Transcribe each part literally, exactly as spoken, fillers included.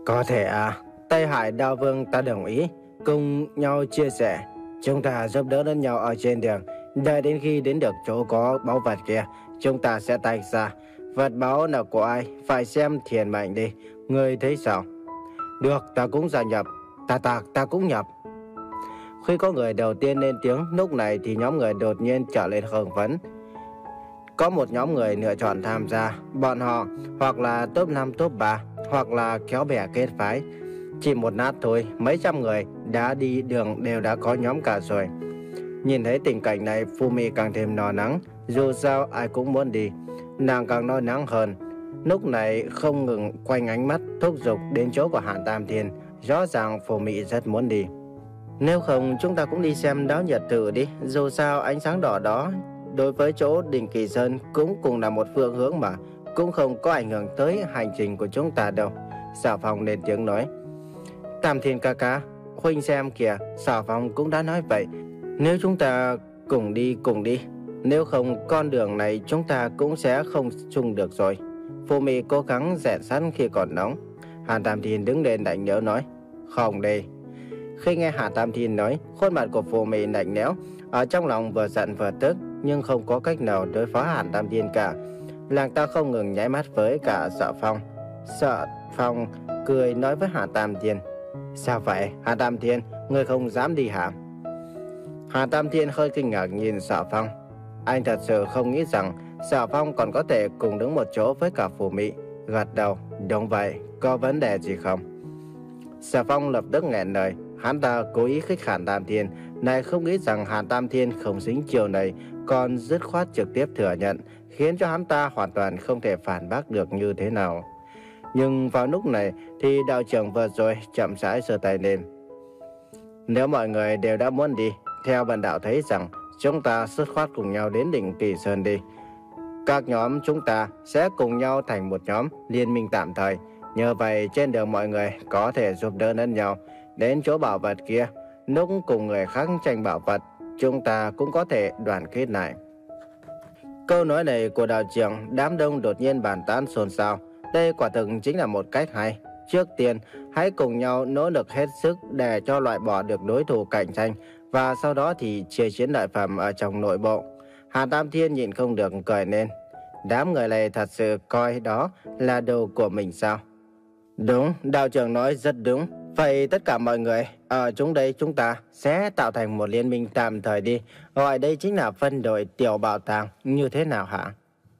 Có thể à, Tây Hải Đao Vương ta đồng ý, cùng nhau chia sẻ. Chúng ta giúp đỡ lẫn nhau ở trên đường. Đợi đến khi đến được chỗ có báu vật kia, chúng ta sẽ tách ra. Vật báu là của ai, phải xem thiền mệnh đi. Ngươi thấy sao? Được, ta cũng gia nhập. Ta ta, ta cũng nhập. Khi có người đầu tiên lên tiếng, lúc này thì nhóm người đột nhiên trở lên hưng phấn. Có một nhóm người lựa chọn tham gia. Bọn họ hoặc là top năm, top ba, hoặc là kéo bè kết phái. Chỉ một nát thôi, mấy trăm người đã đi đường đều đã có nhóm cả rồi. Nhìn thấy tình cảnh này, Fumi càng thêm lo lắng. Dù sao ai cũng muốn đi, nàng càng lo lắng hơn. Lúc này không ngừng quanh ánh mắt thúc giục đến chỗ của Hàn Tam Thiên. Rõ ràng Fumi rất muốn đi. Nếu không chúng ta cũng đi xem đáo nhiệt thử đi. Dù sao ánh sáng đỏ đó đối với chỗ Đình Kỳ Sơn cũng cùng là một phương hướng mà, cũng không có ảnh hưởng tới hành trình của chúng ta đâu. Sở Phong lên tiếng nói. Tam Thiên ca ca, huynh xem kìa, Sở Phong cũng đã nói vậy. Nếu chúng ta cùng đi cùng đi, nếu không con đường này chúng ta cũng sẽ không chung được rồi. Fumi cố gắng rèn sắt khi còn nóng. Hàn Tam Thiên đứng lên lạnh lẽo nói. Không đi. Khi nghe Hàn Tam Thiên nói, khuôn mặt của Fumi lạnh lẽo, ở trong lòng vừa giận vừa tức, nhưng không có cách nào đối phó Hàn Tam Thiên cả. Nàng ta không ngừng nháy mắt với cả Sở Phong. Sở Phong cười nói với Hàn Tam Thiên. Sao vậy Hàn Tam Thiên, ngươi không dám đi hả? Hàn Tam Thiên hơi kinh ngạc nhìn Sở Phong. Anh thật sự không nghĩ rằng Sở Phong còn có thể cùng đứng một chỗ với cả Phù Mị. Gật đầu, đúng vậy, có vấn đề gì không? Sở Phong lập tức nghẹn lời. Hắn ta cố ý khích Hàn Tam Thiên, này không nghĩ rằng Hàn Tam Thiên không dính chiều này, còn dứt khoát trực tiếp thừa nhận, khiến cho hắn ta hoàn toàn không thể phản bác được như thế nào. Nhưng vào lúc này thì đạo trưởng vừa rồi chậm rãi giơ tay lên. Nếu mọi người đều đã muốn đi, theo bần đạo thấy rằng chúng ta dứt khoát cùng nhau đến đỉnh Kỳ Sơn đi. Các nhóm chúng ta sẽ cùng nhau thành một nhóm liên minh tạm thời. Nhờ vậy trên đường mọi người có thể giúp đỡ lẫn nhau. Đến chỗ bảo vật kia, lúc cùng người khác tranh bảo vật, chúng ta cũng có thể đoàn kết lại. Câu nói này của đạo trưởng, đám đông đột nhiên bàn tán xôn xao. Đây quả thực chính là một cách hay. Trước tiên, hãy cùng nhau nỗ lực hết sức để cho loại bỏ được đối thủ cạnh tranh, và sau đó thì chia chiến lợi phẩm ở trong nội bộ. Hàn Tam Thiên nhịn không được cười lên. Đám người này thật sự coi đó là đồ của mình sao? Đúng, đạo trưởng nói rất đúng. Vậy tất cả mọi người ở chúng đây chúng ta sẽ tạo thành một liên minh tạm thời đi. Gọi đây chính là phân đội tiểu bảo tàng, như thế nào hả?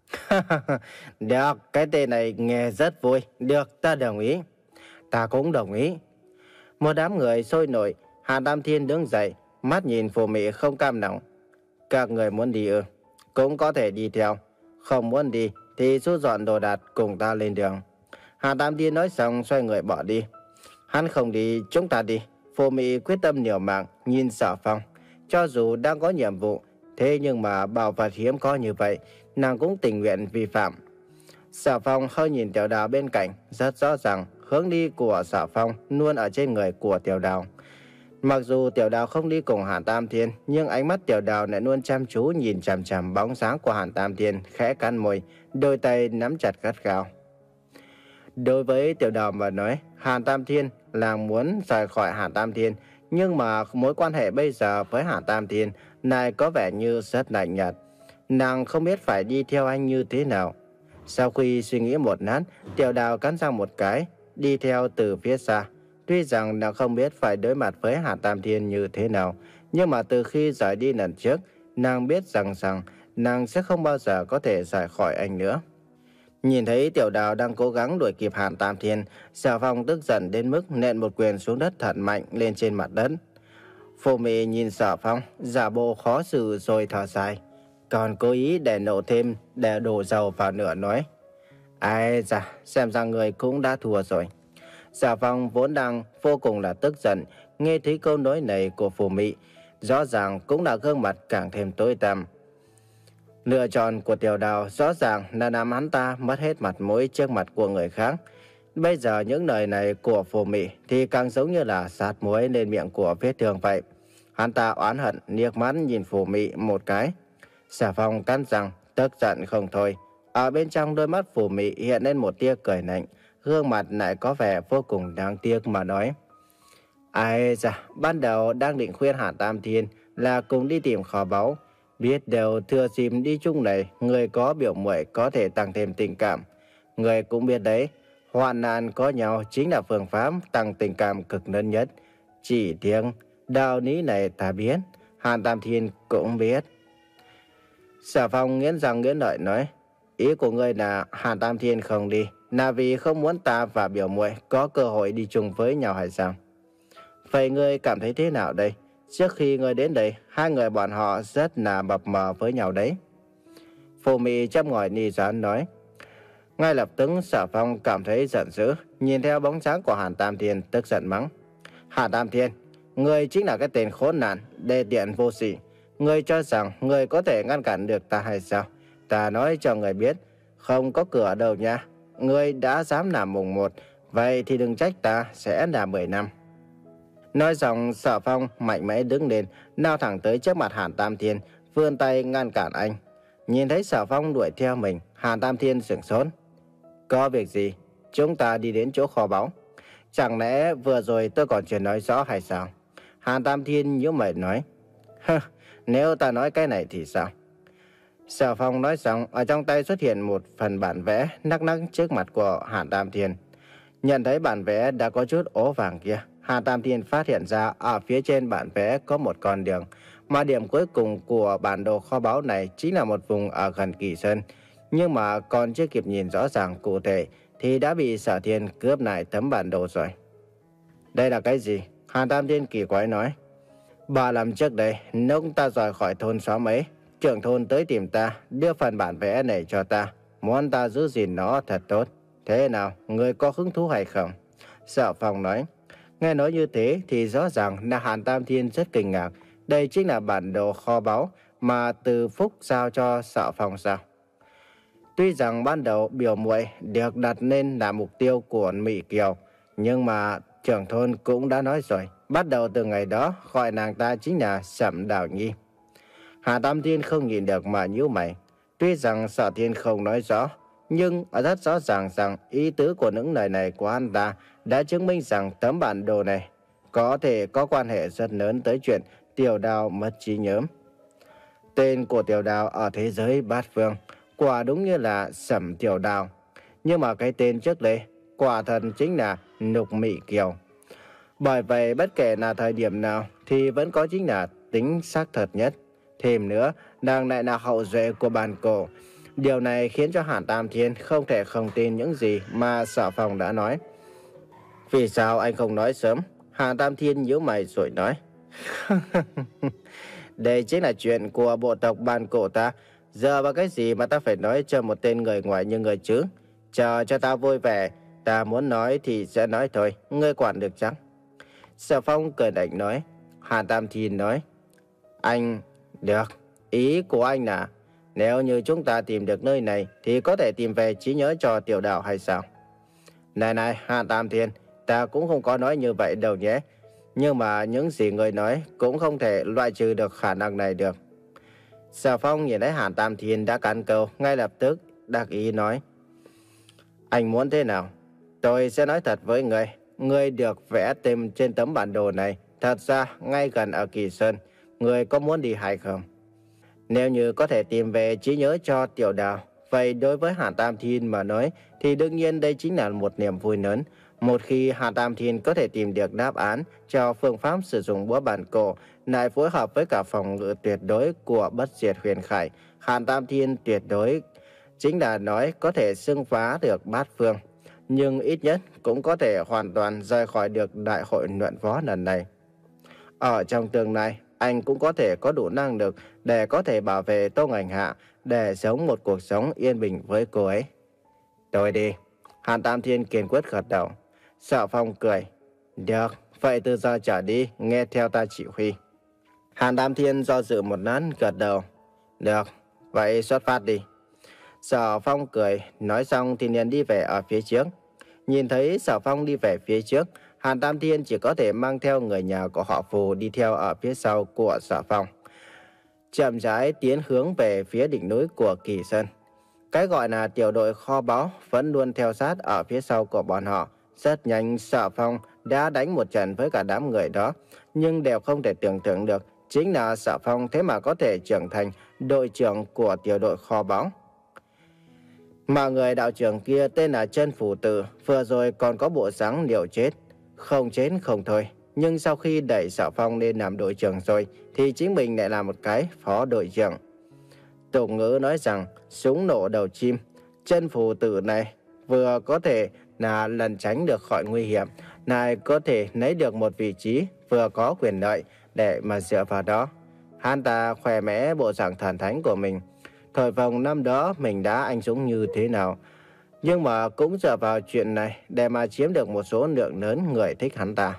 Được, cái tên này nghe rất vui. Được, ta đồng ý. Ta cũng đồng ý. Một đám người sôi nổi. Hàn Tam Thiên đứng dậy, mắt nhìn Phù Mị không cam lòng. Các người muốn đi ư? Cũng có thể đi theo. Không muốn đi thì rút dọn đồ đạc cùng ta lên đường. Hàn Tam Thiên nói xong xoay người bỏ đi. Hắn không đi, chúng ta đi. Phù Mị quyết tâm liều mạng nhìn Sở Phong. Cho dù đang có nhiệm vụ, thế nhưng mà bảo vật hiếm có như vậy, nàng cũng tình nguyện vi phạm. Sở Phong hơi nhìn Tiểu Đào bên cạnh, rất rõ ràng hướng đi của Sở Phong luôn ở trên người của Tiểu Đào. Mặc dù Tiểu Đào không đi cùng Hàn Tam Thiên, nhưng ánh mắt Tiểu Đào lại luôn chăm chú nhìn chằm chằm bóng dáng của Hàn Tam Thiên, khẽ cắn môi, đôi tay nắm chặt gắt gao. Đối với Tiểu Đào mà nói, Hàn Tam Thiên là muốn rời khỏi Hàn Tam Thiên, nhưng mà mối quan hệ bây giờ với Hàn Tam Thiên này có vẻ như rất lạnh nhạt. Nàng không biết phải đi theo anh như thế nào. Sau khi suy nghĩ một lát, Tiểu Đào cắn răng một cái, đi theo từ phía xa. Tuy rằng nàng không biết phải đối mặt với Hàn Tam Thiên như thế nào, nhưng mà từ khi rời đi lần trước, nàng biết rằng rằng nàng sẽ không bao giờ có thể rời khỏi anh nữa. Nhìn thấy Tiểu Đào đang cố gắng đuổi kịp Hàn Tam Thiên, Sở Phong tức giận đến mức nện một quyền xuống đất thật mạnh lên trên mặt đất. Phù Mị nhìn Sở Phong, giả bộ khó xử rồi thở dài, còn cố ý để nổ thêm, để đổ dầu vào lửa nói. Ai da, xem ra người cũng đã thua rồi. Sở Phong vốn đang vô cùng là tức giận, nghe thấy câu nói này của Phù Mị, rõ ràng cũng là gương mặt càng thêm tối tăm. Lựa chọn của Tiểu Đào rõ ràng là làm hắn ta mất hết mặt mũi trước mặt của người khác. Bây giờ những lời này của Phù Mị thì càng giống như là sát muối lên miệng của vết thương vậy. Hắn ta oán hận liếc mắt nhìn Phù Mị một cái. Sở Phong cắn răng tức giận không thôi. Ở bên trong đôi mắt Phù Mị hiện lên một tia cười lạnh, gương mặt lại có vẻ vô cùng đáng tiếc mà nói. Ai da, ban đầu đang định khuyên Hàn Tam Thiên là cùng đi tìm kho báu. Biết đều thừa dịp đi chung này, người có biểu muội có thể tăng thêm tình cảm. Người cũng biết đấy, hoạn nạn có nhau chính là phương pháp tăng tình cảm cực lớn nhất. Chỉ tiếng đạo lý này ta biết, Hàn Tam Thiên cũng biết. Sở Phong nghiến răng nghiến lợi nói, ý của ngươi là Hàn Tam Thiên không đi, là vì không muốn ta và biểu muội có cơ hội đi chung với nhau hay sao? Vậy ngươi cảm thấy thế nào đây? Trước khi ngươi đến đây, hai người bọn họ rất là mập mờ với nhau đấy. Phù Mị châm ngòi ni gián nói. Ngay lập tức Sở Phong cảm thấy giận dữ, nhìn theo bóng dáng của Hàn Tam Thiên tức giận mắng. Hàn Tam Thiên, ngươi chính là cái tên khốn nạn, đê tiện vô sỉ. Ngươi cho rằng ngươi có thể ngăn cản được ta hay sao? Ta nói cho ngươi biết, không có cửa đâu nha. Ngươi đã dám làm mùng một, vậy thì đừng trách ta sẽ là mười năm. Nói xong, Sở Phong mạnh mẽ đứng lên, lao thẳng tới trước mặt Hàn Tam Thiên, vươn tay ngăn cản anh. Nhìn thấy Sở Phong đuổi theo mình, Hàn Tam Thiên sửng sốt. Có việc gì? Chúng ta đi đến chỗ kho báu. Chẳng lẽ vừa rồi tôi còn chưa nói rõ hay sao? Hàn Tam Thiên nhíu mày nói. Hơ, nếu ta nói cái này thì sao? Sở Phong nói xong, ở trong tay xuất hiện một phần bản vẽ nắc nắc trước mặt của Hàn Tam Thiên. Nhận thấy bản vẽ đã có chút ố vàng kia, Hàn Tam Thiên phát hiện ra ở phía trên bản vẽ có một con đường, mà điểm cuối cùng của bản đồ kho báu này chính là một vùng ở gần Kỳ Sơn. Nhưng mà còn chưa kịp nhìn rõ ràng cụ thể thì đã bị Sở Thiên cướp lại tấm bản đồ rồi. Đây là cái gì? Hàn Tam Thiên kỳ quái nói. Ba năm trước đây, lúc ta rời khỏi thôn xóm ấy, trưởng thôn tới tìm ta, đưa phần bản vẽ này cho ta, muốn ta giữ gìn nó thật tốt. Thế nào, người có hứng thú hay không? Sở Phong nói. Nghe nói như thế thì rõ ràng là Hàn Tam Thiên rất kinh ngạc. Đây chính là bản đồ kho báu mà Từ Phúc giao cho Sở Phong sao? Tuy rằng ban đầu biểu muội được đặt lên là mục tiêu của Mỹ Kiều, nhưng mà trưởng thôn cũng đã nói rồi, bắt đầu từ ngày đó gọi nàng ta chính là Sẩm Đào Nhi. Hà Tam Thiên không nhìn được mà nhíu mày. Tuy rằng Sở Thiên không nói rõ, nhưng rất rõ ràng rằng ý tứ của những lời này của anh ta đã chứng minh rằng tấm bản đồ này có thể có quan hệ rất lớn tới chuyện Tiểu Đào mất trí nhớ. Tên của Tiểu Đào ở thế giới bát phương quả đúng như là Sẩm Tiểu Đào, nhưng mà cái tên trước đây quả thật chính là Nục Mị Kiều. Bởi vậy bất kể là thời điểm nào thì vẫn có chính là tính xác thật nhất. Thêm nữa, nàng lại là hậu duệ của bàn cổ. Điều này khiến cho Hàn Tam Thiên không thể không tin những gì mà Sở Phong đã nói. Vì sao anh không nói sớm? Hàn Tam Thiên nhíu mày rồi nói. Đây chính là chuyện của bộ tộc bàn cổ ta. Giờ vào cái gì mà ta phải nói cho một tên người ngoài như người chứ? Chờ cho ta vui vẻ. Ta muốn nói thì sẽ nói thôi. Ngươi quản được chắc? Sở Phong cười đạnh nói. Hàn Tam Thiên nói. Anh... Được. Ý của anh là nếu như chúng ta tìm được nơi này thì có thể tìm về trí nhớ cho Tiểu Đào hay sao? Này này Hàn Tam Thiên, ta cũng không có nói như vậy đâu nhé. Nhưng mà những gì người nói cũng không thể loại trừ được khả năng này được. Sở Phong nhìn thấy Hàn Tam Thiên đã cắn câu, ngay lập tức đắc ý nói. Anh muốn thế nào? Tôi sẽ nói thật với người. Người được vẽ tên trên tấm bản đồ này thật ra ngay gần ở Kỳ Sơn. Người có muốn đi hay không? Nếu như có thể tìm về trí nhớ cho Tiểu Đào, vậy đối với Hàn Tam Thiên mà nói thì đương nhiên đây chính là một niềm vui lớn. Một khi Hàn Tam Thiên có thể tìm được đáp án cho phương pháp sử dụng búa bản cổ, lại phối hợp với cả phòng ngự tuyệt đối của Bất Diệt Huyền Khải, Hàn Tam Thiên tuyệt đối chính là nói có thể xưng phá được bát phương, nhưng ít nhất cũng có thể hoàn toàn rời khỏi được đại hội luận võ lần này. Ở trong tương lai, anh cũng có thể có đủ năng lực để có thể bảo vệ Tô Ngành Hạ, để sống một cuộc sống yên bình với cô ấy. Tôi đi. Hàn Tam Thiên kiên quyết gật đầu. Sở Phong cười. Được, vậy từ giờ trở đi, nghe theo ta chỉ huy. Hàn Tam Thiên do dự một lát gật đầu. Được, vậy xuất phát đi. Sở Phong cười, nói xong thì liền đi về ở phía trước. Nhìn thấy Sở Phong đi về phía trước, Hàn Tam Thiên chỉ có thể mang theo người nhà của họ Phù đi theo ở phía sau của Sở Phong, chậm rãi tiến hướng về phía đỉnh núi của Kỳ Sơn. Cái gọi là tiểu đội kho báu vẫn luôn theo sát ở phía sau của bọn họ. Rất nhanh Sở Phong đã đánh một trận với cả đám người đó, nhưng đều không thể tưởng tượng được chính là Sở Phong thế mà có thể trưởng thành đội trưởng của tiểu đội kho báu. Mà người đạo trưởng kia tên là Chân Phủ Tử, vừa rồi còn có bộ dáng liều chết, không chết không thôi. Nhưng sau khi đẩy Sở Phong lên làm đội trưởng rồi, thì chính mình lại là một cái phó đội trưởng. Tục ngữ nói rằng súng nổ đầu chim. Chân Phủ Tử này vừa có thể là lần tránh được khỏi nguy hiểm, lại có thể lấy được một vị trí vừa có quyền lợi để mà dựa vào đó. Hắn ta khoe mẽ bộ dạng thần thánh của mình. Thời vòng năm đó mình đã anh dũng như thế nào, nhưng mà cũng dựa vào chuyện này để mà chiếm được một số lượng lớn người thích hắn ta.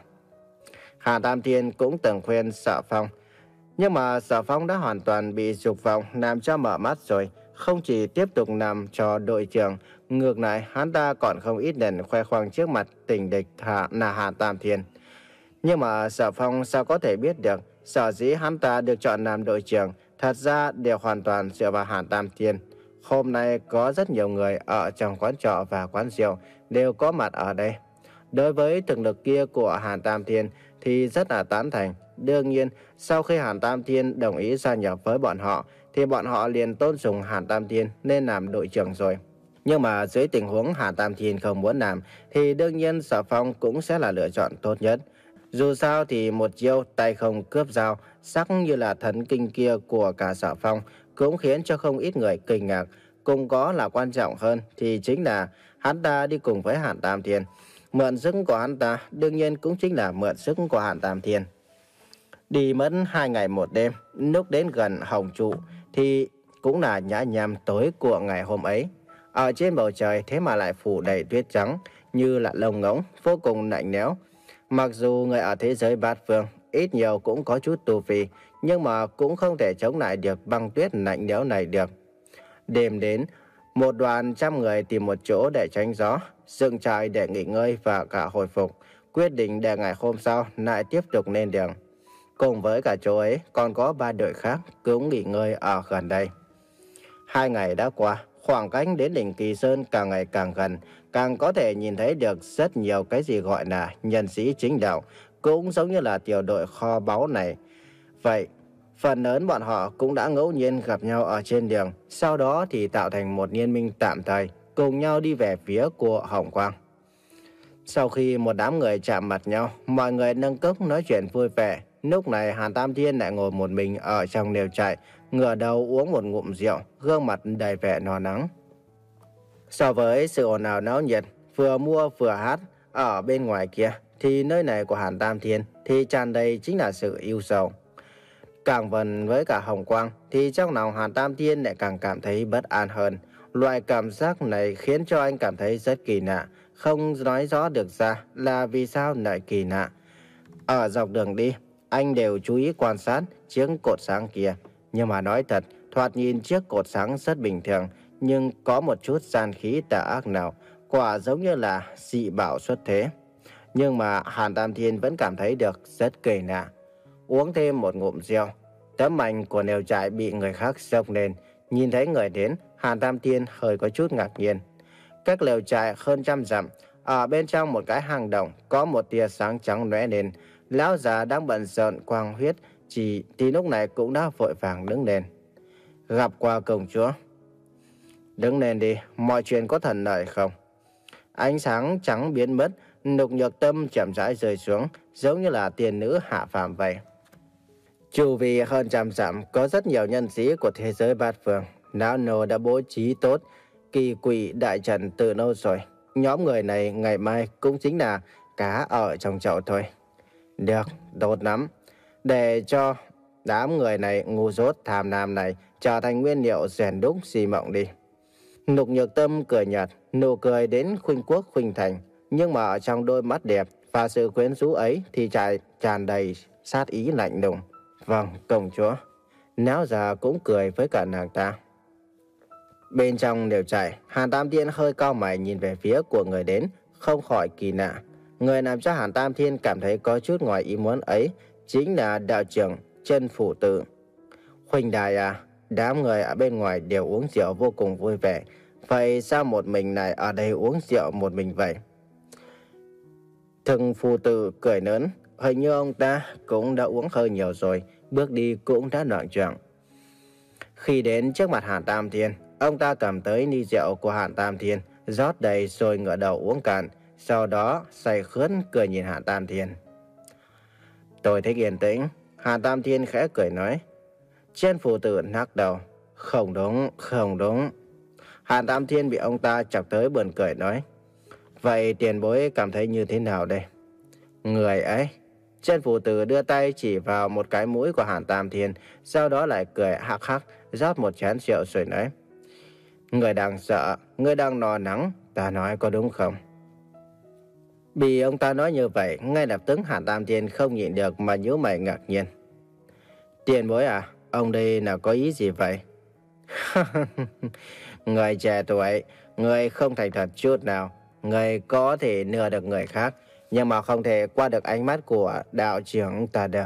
Hà Tam Thiên cũng từng khuyên Sở Phong, nhưng mà Sở Phong đã hoàn toàn bị dục vọng làm cho mở mắt rồi. Không chỉ tiếp tục làm cho đội trưởng, ngược lại hắn ta còn không ít lần khoe khoang trước mặt tình địch Hà, là Hà Tam Thiên. Nhưng mà Sở Phong sao có thể biết được, sở dĩ hắn ta được chọn làm đội trưởng thật ra đều hoàn toàn dựa vào Hà Tam Thiên. Hôm nay có rất nhiều người ở trong quán trọ và quán rượu đều có mặt ở đây. Đối với thực lực kia của Hàn Tam Thiên thì rất là tán thành. Đương nhiên, sau khi Hàn Tam Thiên đồng ý gia nhập với bọn họ, thì bọn họ liền tôn sùng Hàn Tam Thiên nên làm đội trưởng rồi. Nhưng mà dưới tình huống Hàn Tam Thiên không muốn làm, thì đương nhiên Sở Phong cũng sẽ là lựa chọn tốt nhất. Dù sao thì một chiêu tay không cướp dao, sắc như là thần kinh kia của cả Sở Phong cũng khiến cho không ít người kinh ngạc. Cùng có là quan trọng hơn thì chính là hắn ta đi cùng với Hàn Tam Thiên. Mượn sức của hắn ta đương nhiên cũng chính là mượn sức của Hàn Tam Thiên. Đi mất hai ngày một đêm, lúc đến gần Hồng Trụ thì cũng là nhã nhằm tối của ngày hôm ấy. Ở trên bầu trời thế mà lại phủ đầy tuyết trắng như là lông ngỗng, vô cùng lạnh lẽo. Mặc dù người ở thế giới bát phương ít nhiều cũng có chút tu vi, nhưng mà cũng không thể chống lại được băng tuyết lạnh lẽo này được. Đêm đến, một đoàn trăm người tìm một chỗ để tránh gió, dựng trại để nghỉ ngơi và cả hồi phục, quyết định để ngày hôm sau lại tiếp tục lên đường. Cùng với cả chỗ ấy còn có ba đội khác cũng nghỉ ngơi ở gần đây. Hai ngày đã qua, khoảng cách đến đỉnh Kỳ Sơn càng ngày càng gần, càng có thể nhìn thấy được rất nhiều cái gì gọi là nhân sĩ chính đạo, cũng giống như là tiểu đội kho báu này. Vậy, phần lớn bọn họ cũng đã ngẫu nhiên gặp nhau ở trên đường, sau đó thì tạo thành một liên minh tạm thời, cùng nhau đi về phía của Hồng Quang. Sau khi một đám người chạm mặt nhau, mọi người nâng cốc nói chuyện vui vẻ. Lúc này Hàn Tam Thiên lại ngồi một mình ở trong lều trại, ngửa đầu uống một ngụm rượu, gương mặt đầy vẻ no nắng. So với sự ồn ào náo nhiệt, vừa mua vừa hát ở bên ngoài kia, thì nơi này của Hàn Tam Thiên thì tràn đầy chính là sự yêu sầu. Càng gần với cả Hồng Quang thì trong lòng Hàn Tam Thiên lại càng cảm thấy bất an hơn. Loại cảm giác này khiến cho anh cảm thấy rất kỳ lạ, không nói rõ được ra là vì sao lại kỳ lạ. Ở dọc đường đi, anh đều chú ý quan sát chiếc cột sáng kia. Nhưng mà nói thật, thoạt nhìn chiếc cột sáng rất bình thường, nhưng có một chút gian khí tà ác nào, quả giống như là dị bảo xuất thế. Nhưng mà Hàn Tam Thiên vẫn cảm thấy được rất kỳ lạ. Uống thêm một ngụm rượu, tấm ảnh của lều trại bị người khác xốc lên. Nhìn thấy người đến, Hàn Tam Thiên hơi có chút ngạc nhiên. Cách lều trại hơn trăm dặm, ở bên trong một cái hang động có một tia sáng trắng lóe lên. Lão già đang bận rộn quang huyết chỉ thì lúc này cũng đã vội vàng đứng lên. Gặp qua công chúa. Đứng lên đi, mọi chuyện có thuận lợi không? Ánh sáng trắng biến mất, Lục Nhược Tâm chậm rãi rơi xuống, giống như là tiên nữ hạ phàm vậy. Chu vi hơn trăm dặm có rất nhiều nhân sĩ của thế giới bát phương. Lão nô đã bố trí tốt kỳ quỷ đại trận từ lâu rồi. Nhóm người này ngày mai cũng chính là cá ở trong chậu thôi. Được, tốt lắm. Để cho đám người này ngu dốt tham lam này trở thành nguyên liệu rèn đúc xi mộng đi. Lục Nhược Tâm cười nhạt, nụ cười đến khuynh quốc khuynh thành, nhưng mà ở trong đôi mắt đẹp và sự quyến rũ ấy thì tràn tràn đầy sát ý lạnh lùng. Vâng, công chúa. Náo già cũng cười với cả nàng ta. Bên trong lều trại, Hàn Tam Thiên hơi cau mày nhìn về phía của người đến, không khỏi kỳ lạ. Người làm cho Hàn Tam Thiên cảm thấy có chút ngoài ý muốn ấy chính là đạo trưởng Chân Phủ Tử. Huynh đài à, đám người ở bên ngoài đều uống rượu vô cùng vui vẻ. Vậy sao một mình này ở đây uống rượu một mình vậy? Thừng phù tử cười lớn, hình như ông ta cũng đã uống hơi nhiều rồi, bước đi cũng đã loạng choạng. Khi đến trước mặt Hàn Tam Thiên, ông ta cầm tới ly rượu của Hàn Tam Thiên, rót đầy rồi ngửa đầu uống cạn, sau đó say khướt cười nhìn Hàn Tam Thiên. Tôi thích yên tĩnh. Hàn Tam Thiên khẽ cười nói. Trên phù tử lắc đầu. Không đúng, không đúng. Hàn Tam Thiên bị ông ta chọc tới buồn cười nói. Vậy tiền bối cảm thấy như thế nào đây? Người ấy. Trên phù tử đưa tay chỉ vào một cái mũi của Hàn Tam Thiên, sau đó lại cười hắc hắc, rót một chén rượu rồi nói. Người đang sợ, người đang lo lắng, ta nói có đúng không? Bị ông ta nói như vậy, ngay lập tức Hàn Tam Thiên không nhịn được mà nhíu mày ngạc nhiên. Tiền bối à, ông đây là có ý gì vậy? Người trẻ tuổi, người không thành thật chút nào. Người có thể lừa được người khác, nhưng mà không thể qua được ánh mắt của đạo trưởng ta đâu.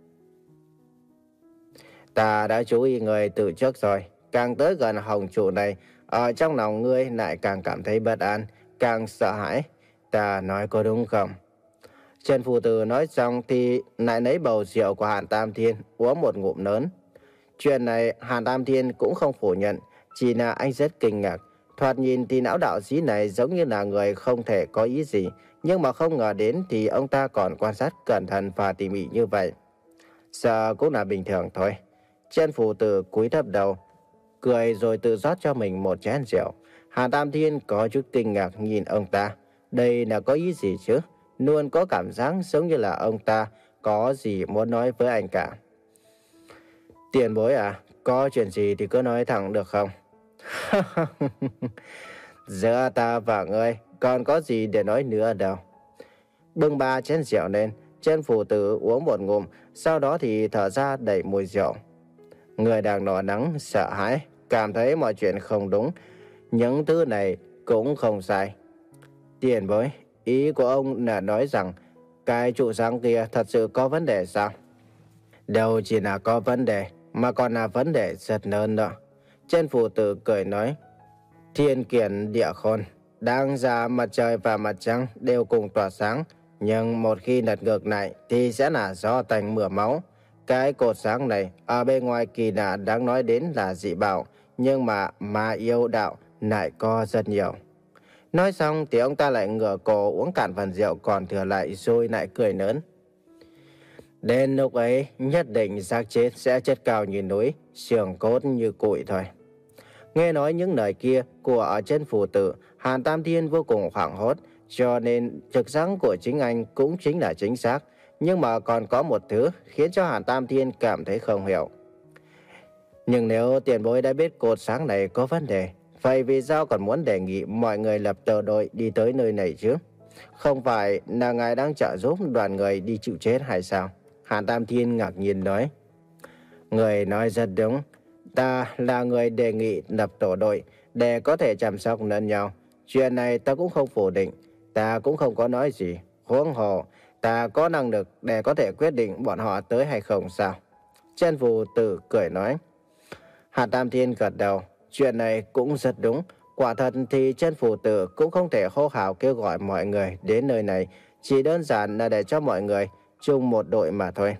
Ta đã chú ý người từ trước rồi. Càng tới gần hồng trụ này, ở trong lòng ngươi lại càng cảm thấy bất an, càng sợ hãi. Ta nói có đúng không? Trần Phù Tử nói xong thì lại lấy bầu rượu của Hàn Tam Thiên uống một ngụm lớn. Chuyện này Hàn Tam Thiên cũng không phủ nhận, chỉ là anh rất kinh ngạc. Thoạt nhìn thì não đạo sĩ này giống như là người không thể có ý gì, nhưng mà không ngờ đến thì ông ta còn quan sát cẩn thận và tỉ mỉ như vậy. Sợ cũng là bình thường thôi. Trần Phù Tử cúi thấp đầu, cười rồi tự rót cho mình một chén rượu. Hàn Tam Thiên có chút kinh ngạc nhìn ông ta. Đây là có ý gì chứ? Luôn có cảm giác giống như là ông ta có gì muốn nói với anh cả. Tiền bối à, có chuyện gì thì cứ nói thẳng được không? Giữa ta và ngươi còn có gì để nói nữa đâu. Bưng ba chén rượu lên, Trần Phù Tử uống một ngụm, sau đó thì thở ra đầy mùi rượu. Người đang lo lắng, sợ hãi, cảm thấy mọi chuyện không đúng. Những thứ này cũng không sai. Tiền bối, ý của ông là nói rằng cái trụ sáng kia thật sự có vấn đề sao? Đâu chỉ là có vấn đề, mà còn là vấn đề rất lớn đó. Trần Phù Tử cười nói. Thiên kiển địa khôn, đang ra mặt trời và mặt trăng đều cùng tỏa sáng. Nhưng một khi lật ngược lại thì sẽ là gió tanh mưa máu. Cái cột sáng này ở bên ngoài kỳ lạ đáng nói đến là dị bảo, nhưng mà ma yêu đạo lại có rất nhiều. Nói xong thì ông ta lại ngửa cổ uống cạn phần rượu còn thừa lại rồi lại cười lớn. Đến lúc ấy nhất định xác chết sẽ chất cao như núi, xương cốt như củi thôi. Nghe nói những lời kia của ở trên Phù Tử, Hàn Tam Thiên vô cùng hoảng hốt, cho nên trực giác của chính anh cũng chính là chính xác. Nhưng mà còn có một thứ khiến cho Hàn Tam Thiên cảm thấy không hiểu. Nhưng nếu tiền bối đã biết cột sáng này có vấn đề, vậy vì sao còn muốn đề nghị mọi người lập tờ đội đi tới nơi này chứ? Không phải là ngài đang trợ giúp đoàn người đi chịu chết hay sao? Hàn Tam Thiên ngạc nhiên nói. Người nói rất đúng. Ta là người đề nghị lập tổ đội để có thể chăm sóc lẫn nhau. Chuyện này ta cũng không phủ định. Ta cũng không có nói gì. Huống hồ, ta có năng lực để có thể quyết định bọn họ tới hay không sao? Trần Phù Tử cười nói. Hàn Tam Thiên gật đầu. Chuyện này cũng rất đúng. Quả thật thì Trần Phù Tử cũng không thể hô hào kêu gọi mọi người đến nơi này. Chỉ đơn giản là để cho mọi người chung một đội mà thôi.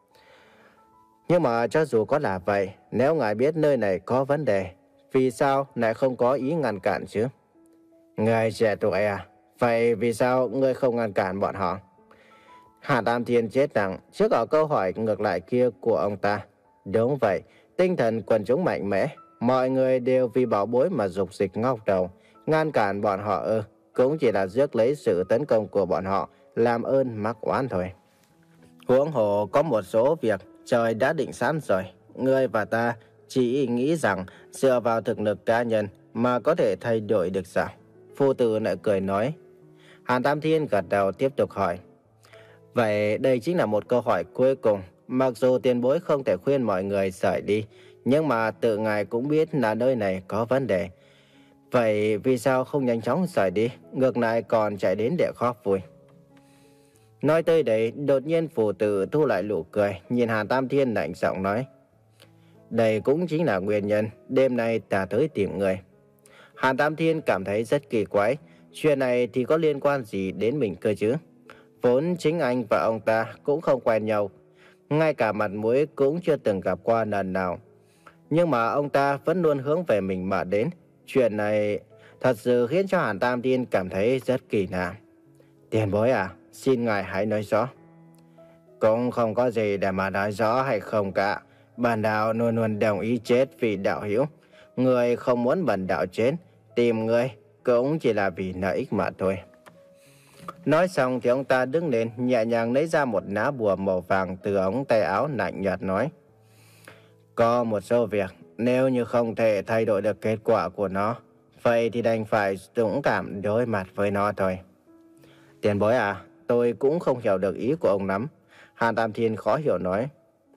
Nhưng mà cho dù có là vậy, nếu ngài biết nơi này có vấn đề, vì sao lại không có ý ngăn cản chứ? Người trẻ tuổi à, vậy vì sao ngươi không ngăn cản bọn họ? Hàn Tam Thiên chết lặng trước ở câu hỏi ngược lại kia của ông ta. Đúng vậy, tinh thần quần chúng mạnh mẽ, mọi người đều vì bảo bối mà dục dịch ngóc đầu. Ngăn cản bọn họ ư, cũng chỉ là rước lấy sự tấn công của bọn họ, làm ơn mắc oán thôi. Huống hồ có một số việc trời đã định sẵn rồi. Ngươi và ta chỉ nghĩ rằng dựa vào thực lực cá nhân mà có thể thay đổi được sao? Phu Tử lại cười nói. Hàn Tam Thiên gật đầu tiếp tục hỏi. Vậy đây chính là một câu hỏi cuối cùng. Mặc dù tiền bối không thể khuyên mọi người rời đi, nhưng mà tự ngài cũng biết là nơi này có vấn đề. Vậy vì sao không nhanh chóng rời đi, ngược lại còn chạy đến để góp vui? Nói tới đấy, đột nhiên Phù Tử thu lại nụ cười, nhìn Hàn Tam Thiên lạnh giọng nói. Đây cũng chính là nguyên nhân đêm nay ta tới tìm người. Hàn Tam Thiên cảm thấy rất kỳ quái. Chuyện này thì có liên quan gì đến mình cơ chứ? Vốn chính anh và ông ta cũng không quen nhau, ngay cả mặt mũi cũng chưa từng gặp qua lần nào. Nhưng mà ông ta vẫn luôn hướng về mình mà đến. Chuyện này thật sự khiến cho Hàn Tam Thiên cảm thấy rất kỳ lạ. Tiền bối à, xin ngài hãy nói rõ. Cũng không có gì để mà nói rõ hay không cả. Bản đạo luôn luôn đồng ý chết vì đạo hiếu. Người không muốn bản đạo chết, tìm người cũng chỉ là vì lợi ích mà thôi. Nói xong thì ông ta đứng lên, nhẹ nhàng lấy ra một lá bùa màu vàng từ ống tay áo, lạnh nhạt nói: có một số việc nếu như không thể thay đổi được kết quả của nó, vậy thì đành phải dũng cảm đối mặt với nó thôi. Tiền bối à, tôi cũng không hiểu được ý của ông lắm. Hàn Tam Thiên khó hiểu nói.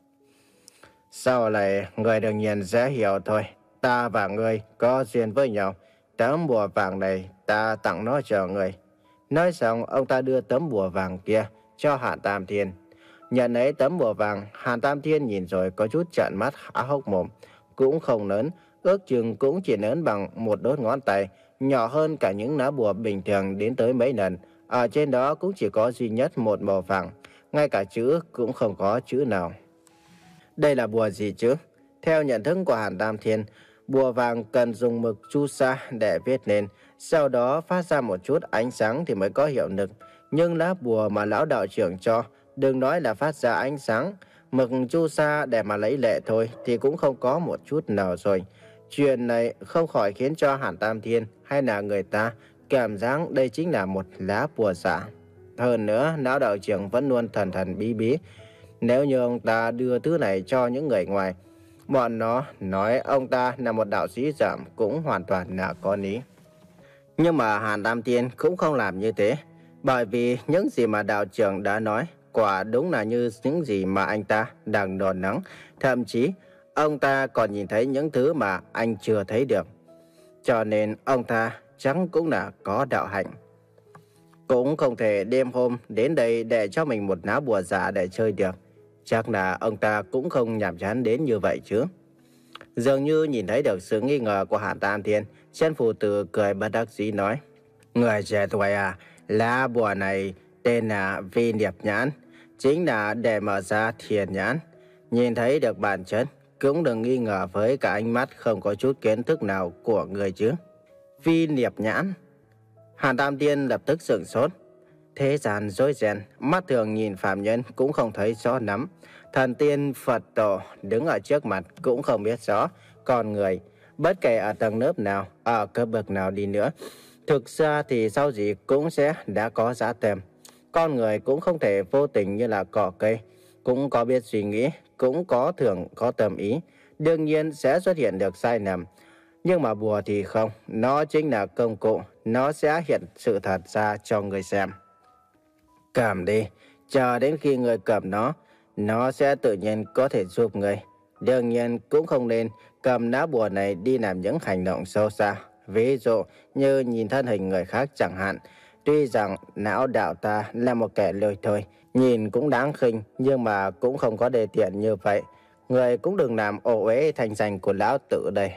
Sau này người đương nhiên sẽ hiểu thôi. Ta và người có duyên với nhau. Tấm bùa vàng này ta tặng nó cho người. Nói xong ông ta đưa tấm bùa vàng kia cho Hàn Tam Thiên. Nhận lấy tấm bùa vàng, Hàn Tam Thiên nhìn rồi có chút trợn mắt há hốc mồm. Cũng không lớn, ước chừng cũng chỉ lớn bằng một đốt ngón tay, nhỏ hơn cả những lá bùa bình thường đến tới mấy lần. Ở trên đó cũng chỉ có duy nhất một màu vàng, ngay cả chữ cũng không có chữ nào. Đây là bùa gì chứ? Theo nhận thức của Hàn Tam Thiên, bùa vàng cần dùng mực chu sa để viết lên, sau đó phát ra một chút ánh sáng thì mới có hiệu lực. Nhưng lá bùa mà lão đạo trưởng cho, đừng nói là phát ra ánh sáng, mực chu sa để mà lấy lệ thôi thì cũng không có một chút nào rồi. Chuyện này không khỏi khiến cho Hàn Tam Thiên hay là người ta cảm giác đây chính là một lá bùa giả. Hơn nữa, lão đạo trưởng vẫn luôn thần thần bí bí. Nếu như ông ta đưa thứ này cho những người ngoài, bọn nó nói ông ta là một đạo sĩ giảm cũng hoàn toàn là có lý. Nhưng mà Hàn Tam Thiên cũng không làm như thế, bởi vì những gì mà đạo trưởng đã nói quả đúng là như những gì mà anh ta đang đồn nắng. Thậm chí ông ta còn nhìn thấy những thứ mà anh chưa thấy được. Cho nên ông ta chắc cũng là có đạo hạnh. Cũng không thể đêm hôm đến đây để cho mình một lá bùa giả để chơi được. Chắc là ông ta cũng không nhàm chán đến như vậy chứ. Dường như nhìn thấy được sự nghi ngờ của Hàn Tam Thiên, Chân Phù Tử cười bất đắc dĩ nói: người trẻ tuổi à, lá bùa này tên là Vi Niệp Nhãn, chính là để mở ra thiền nhãn. Nhìn thấy được bản chất, cũng đừng nghi ngờ với cả ánh mắt không có chút kiến thức nào của người chứ. Vi Niệp Nhãn. Hàn Tam Thiên lập tức sửng sốt. Thế gian rối ren, mắt thường nhìn phàm nhân cũng không thấy rõ lắm. Thần tiên Phật tổ đứng ở trước mặt cũng không biết rõ. Còn người, bất kể ở tầng lớp nào, ở cấp bậc nào đi nữa, thực ra thì sau gì cũng sẽ đã có giá tem. Con người cũng không thể vô tình như là cỏ cây, cũng có biết suy nghĩ, cũng có thường có tâm ý. Đương nhiên sẽ xuất hiện được sai lầm. Nhưng mà bùa thì không, nó chính là công cụ, nó sẽ hiện sự thật ra cho người xem. Cầm đi, chờ đến khi người cầm nó, nó sẽ tự nhiên có thể giúp người. Đương nhiên cũng không nên cầm lá bùa này đi làm những hành động sâu xa. Ví dụ như nhìn thân hình người khác chẳng hạn. Tuy rằng lão đạo ta là một kẻ lười thôi, nhìn cũng đáng khinh, nhưng mà cũng không có đề tiện như vậy. Người cũng đừng làm ổ uế thành danh của lão tử đây.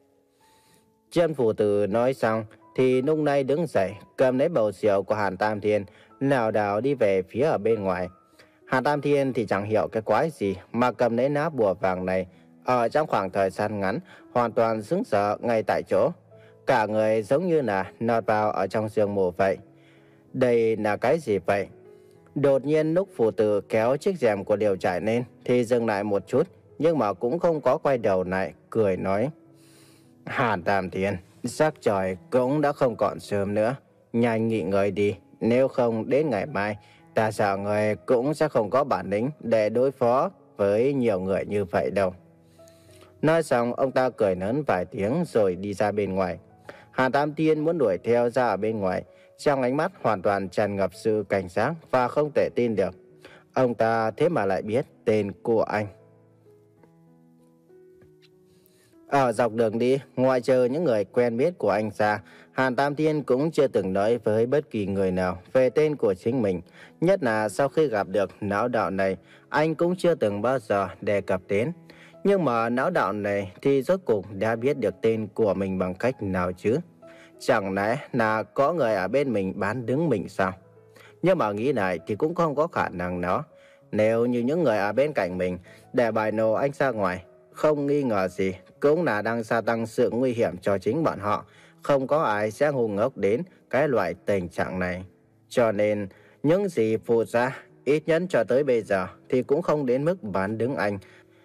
Chân Phù Tử nói xong thì lúc này đứng dậy, cầm lấy bầu rượu của Hàn Tam Thiên, lảo đảo đi về phía ở bên ngoài. Hàn Tam Thiên thì chẳng hiểu cái quái gì mà cầm lấy lá bùa vàng này, ở trong khoảng thời gian ngắn hoàn toàn sững sờ ngay tại chỗ. Cả người giống như là nọt vào ở trong sương mù vậy. Đây là cái gì vậy? Đột nhiên lúc Phù Tử kéo chiếc rèm của liều trại lên thì dừng lại một chút, nhưng mà cũng không có quay đầu lại, cười nói: Hàn Tam Thiên, sắc trời cũng đã không còn sớm nữa, nhanh nghỉ ngơi đi, nếu không đến ngày mai ta sợ người cũng sẽ không có bản lĩnh để đối phó với nhiều người như vậy đâu. Nói xong ông ta cười lớn vài tiếng rồi đi ra bên ngoài. Hàn Tam Thiên muốn đuổi theo ra ở bên ngoài, trong ánh mắt hoàn toàn tràn ngập sự cảnh giác và không thể tin được. Ông ta thế mà lại biết tên của anh. Ở dọc đường đi, ngoại trừ những người quen biết của anh ra, Hàn Tam Thiên cũng chưa từng nói với bất kỳ người nào về tên của chính mình. Nhất là sau khi gặp được lão đạo này, anh cũng chưa từng bao giờ đề cập đến. Nhưng mà não đạo này thì rốt cuộc đã biết được tên của mình bằng cách nào chứ? Chẳng lẽ là có người ở bên mình bán đứng mình sao? Nhưng mà nghĩ lại thì cũng không có khả năng đó. Nếu như những người ở bên cạnh mình để bài nổ anh ra ngoài, không nghi ngờ gì cũng là đang gia tăng sự nguy hiểm cho chính bọn họ. Không có ai sẽ ngu ngốc đến cái loại tình trạng này. Cho nên những gì phụ ra ít nhất cho tới bây giờ thì cũng không đến mức bán đứng anh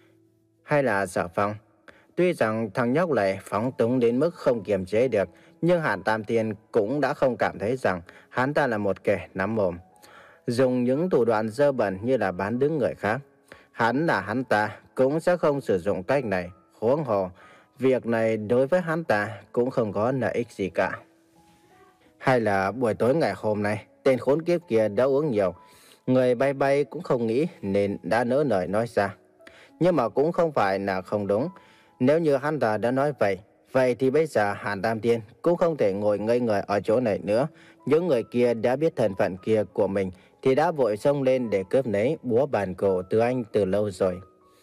hay là Sở Phong. Tuy rằng thằng nhóc này phóng túng đến mức không kiềm chế được, nhưng Hàn Tam Thiên cũng đã không cảm thấy rằng hắn ta là một kẻ nắm mồm, dùng những thủ đoạn dơ bẩn như là bán đứng người khác. Hắn là hắn ta cũng sẽ không sử dụng cách này. Huống hồ, việc này đối với hắn ta cũng không có lợi ích gì cả. Hay là buổi tối ngày hôm nay, tên khốn kiếp kia đã uống nhiều, người bay bay cũng không nghĩ nên đã nỡ lời nói ra. Nhưng mà cũng không phải là không đúng. Nếu như hắn ta đã nói vậy, vậy thì bây giờ Hàn Tam Thiên cũng không thể ngồi ngây người ở chỗ này nữa. Những người kia đã biết thân phận kia của mình thì đã vội xông lên để cướp lấy búa bàn cổ từ anh từ lâu rồi.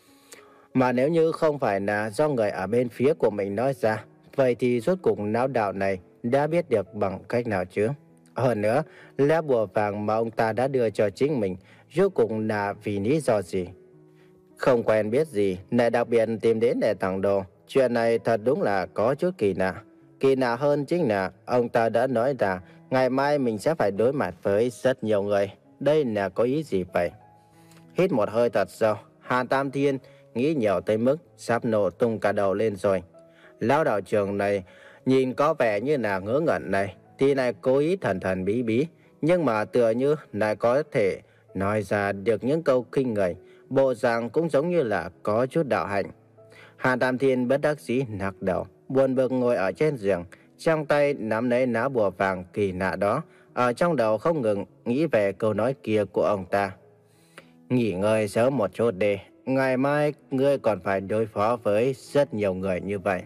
Mà nếu như không phải là do người ở bên phía của mình nói ra, vậy thì rốt cuộc não đạo này đã biết được bằng cách nào chứ? Hơn nữa, lá bùa vàng mà ông ta đã đưa cho chính mình rốt cuộc là vì lý do gì? Không quen biết gì, lại đặc biệt tìm đến để tặng đồ. Chuyện này thật đúng là có chút kỳ lạ. Kỳ lạ hơn chính là ông ta đã nói rằng ngày mai mình sẽ phải đối mặt với rất nhiều người. Đây là có ý gì vậy? Hít một hơi thật sâu, Hàn Tam Thiên nghĩ nhiều tới mức sắp nổ tung cả đầu lên rồi. Lão đạo trưởng này nhìn có vẻ như là ngớ ngẩn này, thì lại cố ý thần thần bí bí, nhưng mà tựa như lại có thể nói ra được những câu kinh người, bộ dạng cũng giống như là có chút đạo hạnh. Hàn Tam Thiên bất đắc dĩ nặng đầu, buồn bực ngồi ở trên giường, trong tay nắm lấy lá bùa vàng kỳ lạ đó, ở trong đầu không ngừng nghĩ về câu nói kia của ông ta. Nghỉ ngơi sớm một chút đi, ngày mai ngươi còn phải đối phó với rất nhiều người như vậy.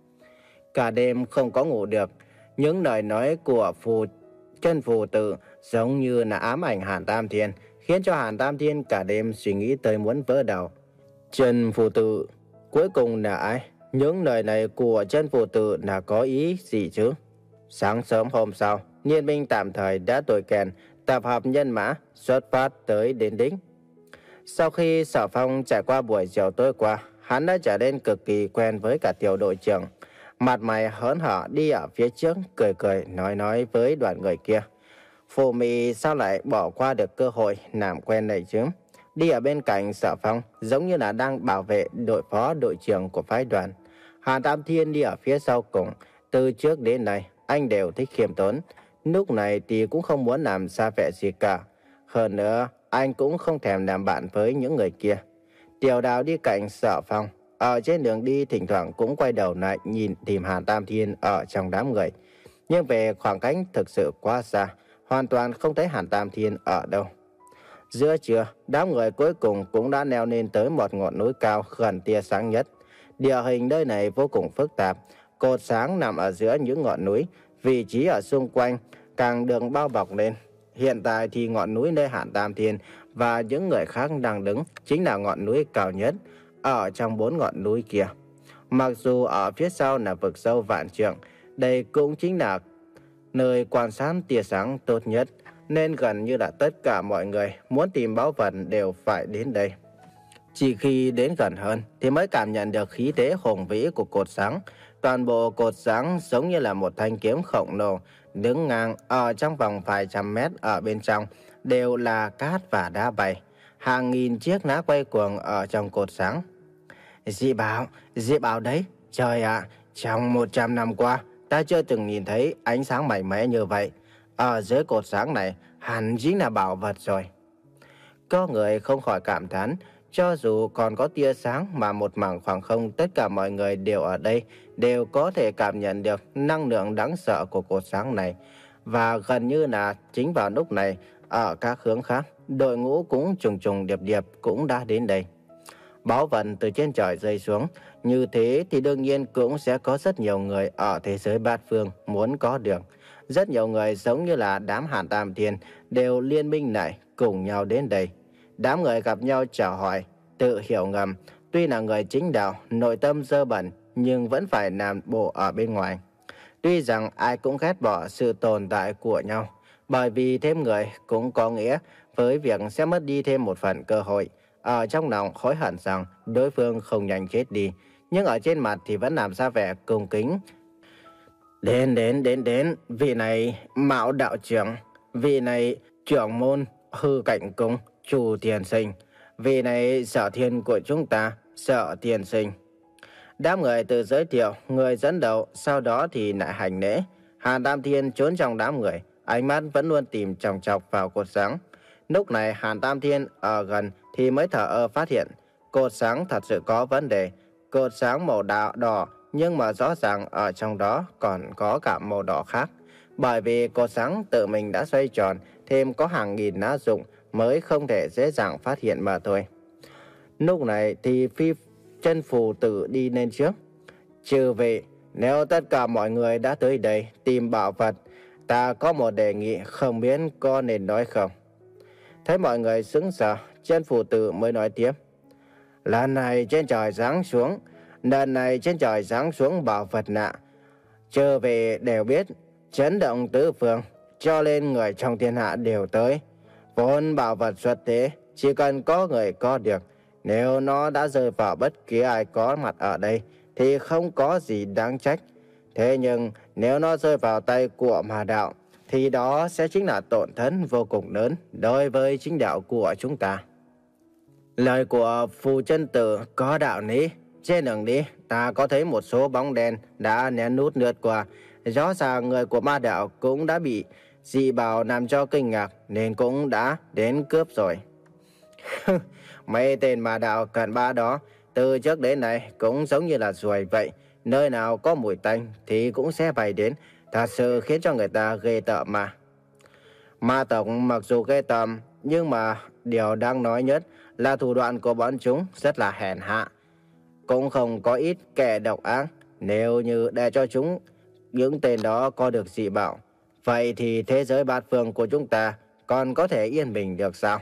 Cả đêm không có ngủ được, những lời nói của phù chân phù tử giống như là ám ảnh Hàn Tam Thiên, khiến cho Hàn Tam Thiên cả đêm suy nghĩ tới muốn vỡ đầu. Chân phù tử cuối cùng là ai? Những lời này của chân phù tử là có ý gì chứ? Sáng sớm hôm sau, Nhiên binh tạm thời đã tuổi kèn, tập hợp nhân mã, xuất phát tới đến đích. Sau khi Sở Phong trải qua buổi chiều tối qua, hắn đã trở nên cực kỳ quen với cả tiểu đội trưởng. Mặt mày hớn hở đi ở phía trước, cười cười nói nói với đoàn người kia. Phù Mị sao lại bỏ qua được cơ hội làm quen này chứ? Đi ở bên cạnh Sở Phong giống như là đang bảo vệ đội phó đội trưởng của phái đoàn. Hàn Tam Thiên đi ở phía sau cùng. Từ trước đến nay anh đều thích khiêm tốn, lúc này thì cũng không muốn làm xa vẻ gì cả. Hơn nữa anh cũng không thèm làm bạn với những người kia. Tiểu Đào đi cạnh Sở Phong, ở trên đường đi thỉnh thoảng cũng quay đầu lại nhìn tìm Hàn Tam Thiên ở trong đám người. Nhưng về khoảng cách thực sự quá xa, hoàn toàn không thấy Hàn Tam Thiên ở đâu. Giữa trưa, đám người cuối cùng cũng đã leo lên tới một ngọn núi cao gần tia sáng nhất. Địa hình nơi này vô cùng phức tạp, cột sáng nằm ở giữa những ngọn núi, vị trí ở xung quanh càng được bao bọc lên. Hiện tại thì ngọn núi nơi Hàn Tam Thiên và những người khác đang đứng chính là ngọn núi cao nhất ở trong bốn ngọn núi kia. Mặc dù ở phía sau là vực sâu vạn trượng, đây cũng chính là nơi quan sát tia sáng tốt nhất, nên gần như là tất cả mọi người muốn tìm báu vật đều phải đến đây. Chỉ khi đến gần hơn thì mới cảm nhận được khí thế hùng vĩ của cột sáng. Toàn bộ cột sáng giống như là một thanh kiếm khổng lồ, đứng ngang ở trong vòng vài trăm mét, ở bên trong đều là cát và đá bay. Hàng nghìn chiếc lá quay cuồng ở trong cột sáng. Dị bảo, dị bảo đấy, trời ạ, trong một trăm năm qua, ta chưa từng nhìn thấy ánh sáng mạnh mẽ như vậy. Ở dưới cột sáng này, hẳn chính là bảo vật rồi. Có người không khỏi cảm thán, cho dù còn có tia sáng mà một mảng khoảng không, tất cả mọi người đều ở đây, đều có thể cảm nhận được năng lượng đáng sợ của cột sáng này. Và gần như là chính vào lúc này, ở các hướng khác, đội ngũ cũng trùng trùng điệp điệp cũng đã đến đây. Báu vật từ trên trời rơi xuống, như thế thì đương nhiên cũng sẽ có rất nhiều người ở thế giới bát phương muốn có được. Rất nhiều người giống như là đám Hàn Tam Thiên đều liên minh lại cùng nhau đến đây. Đám người gặp nhau chào hỏi, tự hiểu ngầm, tuy là người chính đạo, nội tâm dơ bẩn, nhưng vẫn phải làm bộ ở bên ngoài. Tuy rằng ai cũng ghét bỏ sự tồn tại của nhau, bởi vì thêm người cũng có nghĩa với việc sẽ mất đi thêm một phần cơ hội. Ở trong lòng hối hận rằng đối phương không nhanh chết đi, nhưng ở trên mặt thì vẫn làm ra vẻ cung kính. Đến đến đến đến, vị này Mạo đạo trưởng, vị này trưởng môn Hư Cảnh Cung, Chu Tiên Sinh, vị này Sở Thiên của chúng ta, Sở Tiên Sinh. Đám người tự giới thiệu người dẫn đầu, sau đó thì lại hành lễ. Hàn Tam Thiên trốn trong đám người, ánh mắt vẫn luôn tìm chòng chọc vào cột sáng. Lúc này Hàn Tam Thiên ở gần thì mới thở ơ phát hiện cột sáng thật sự có vấn đề. Cột sáng màu đỏ, đỏ nhưng mà rõ ràng ở trong đó còn có cả màu đỏ khác. Bởi vì cột sáng tự mình đã xoay tròn, thêm có hàng nghìn lá dụng mới không thể dễ dàng phát hiện mà thôi. Lúc này thì Phi Chân Phù Tử đi lên trước. Chư vị, nếu tất cả mọi người đã tới đây tìm bảo vật, ta có một đề nghị không biết có nên nói không. Thấy mọi người sững sờ, Chân Phù Tử mới nói tiếp. Lần này trên trời giáng xuống, lần này trên trời giáng xuống bảo vật lạ. Chư vị đều biết, chấn động tứ phương, cho nên người trong thiên hạ đều tới. Vốn bảo vật xuất thế, chỉ cần có người có được. Nếu nó đã rơi vào bất kỳ ai có mặt ở đây, thì không có gì đáng trách. Thế nhưng nếu nó rơi vào tay của ma đạo, thì đó sẽ chính là tổn thất vô cùng lớn đối với chính đạo của chúng ta. Lời của Phù Chân Tử có đạo lý. Trên đường đi, ta có thấy một số bóng đen đã nén nút lướt qua. Rõ ràng người của ma đạo cũng đã bị dị bảo làm cho kinh ngạc, nên cũng đã đến cướp rồi. Mấy tên ma đạo cặn bã đó, từ trước đến nay cũng giống như là ruồi vậy. Nơi nào có mùi tanh thì cũng sẽ bay đến, thật sự khiến cho người ta ghê tởm mà. Ma tộc mặc dù ghê tởm, nhưng mà điều đáng nói nhất là thủ đoạn của bọn chúng rất là hèn hạ. Cũng không có ít kẻ độc ác. Nếu như để cho chúng, những tên đó có được dị bảo, vậy thì thế giới bát phương của chúng ta còn có thể yên bình được sao?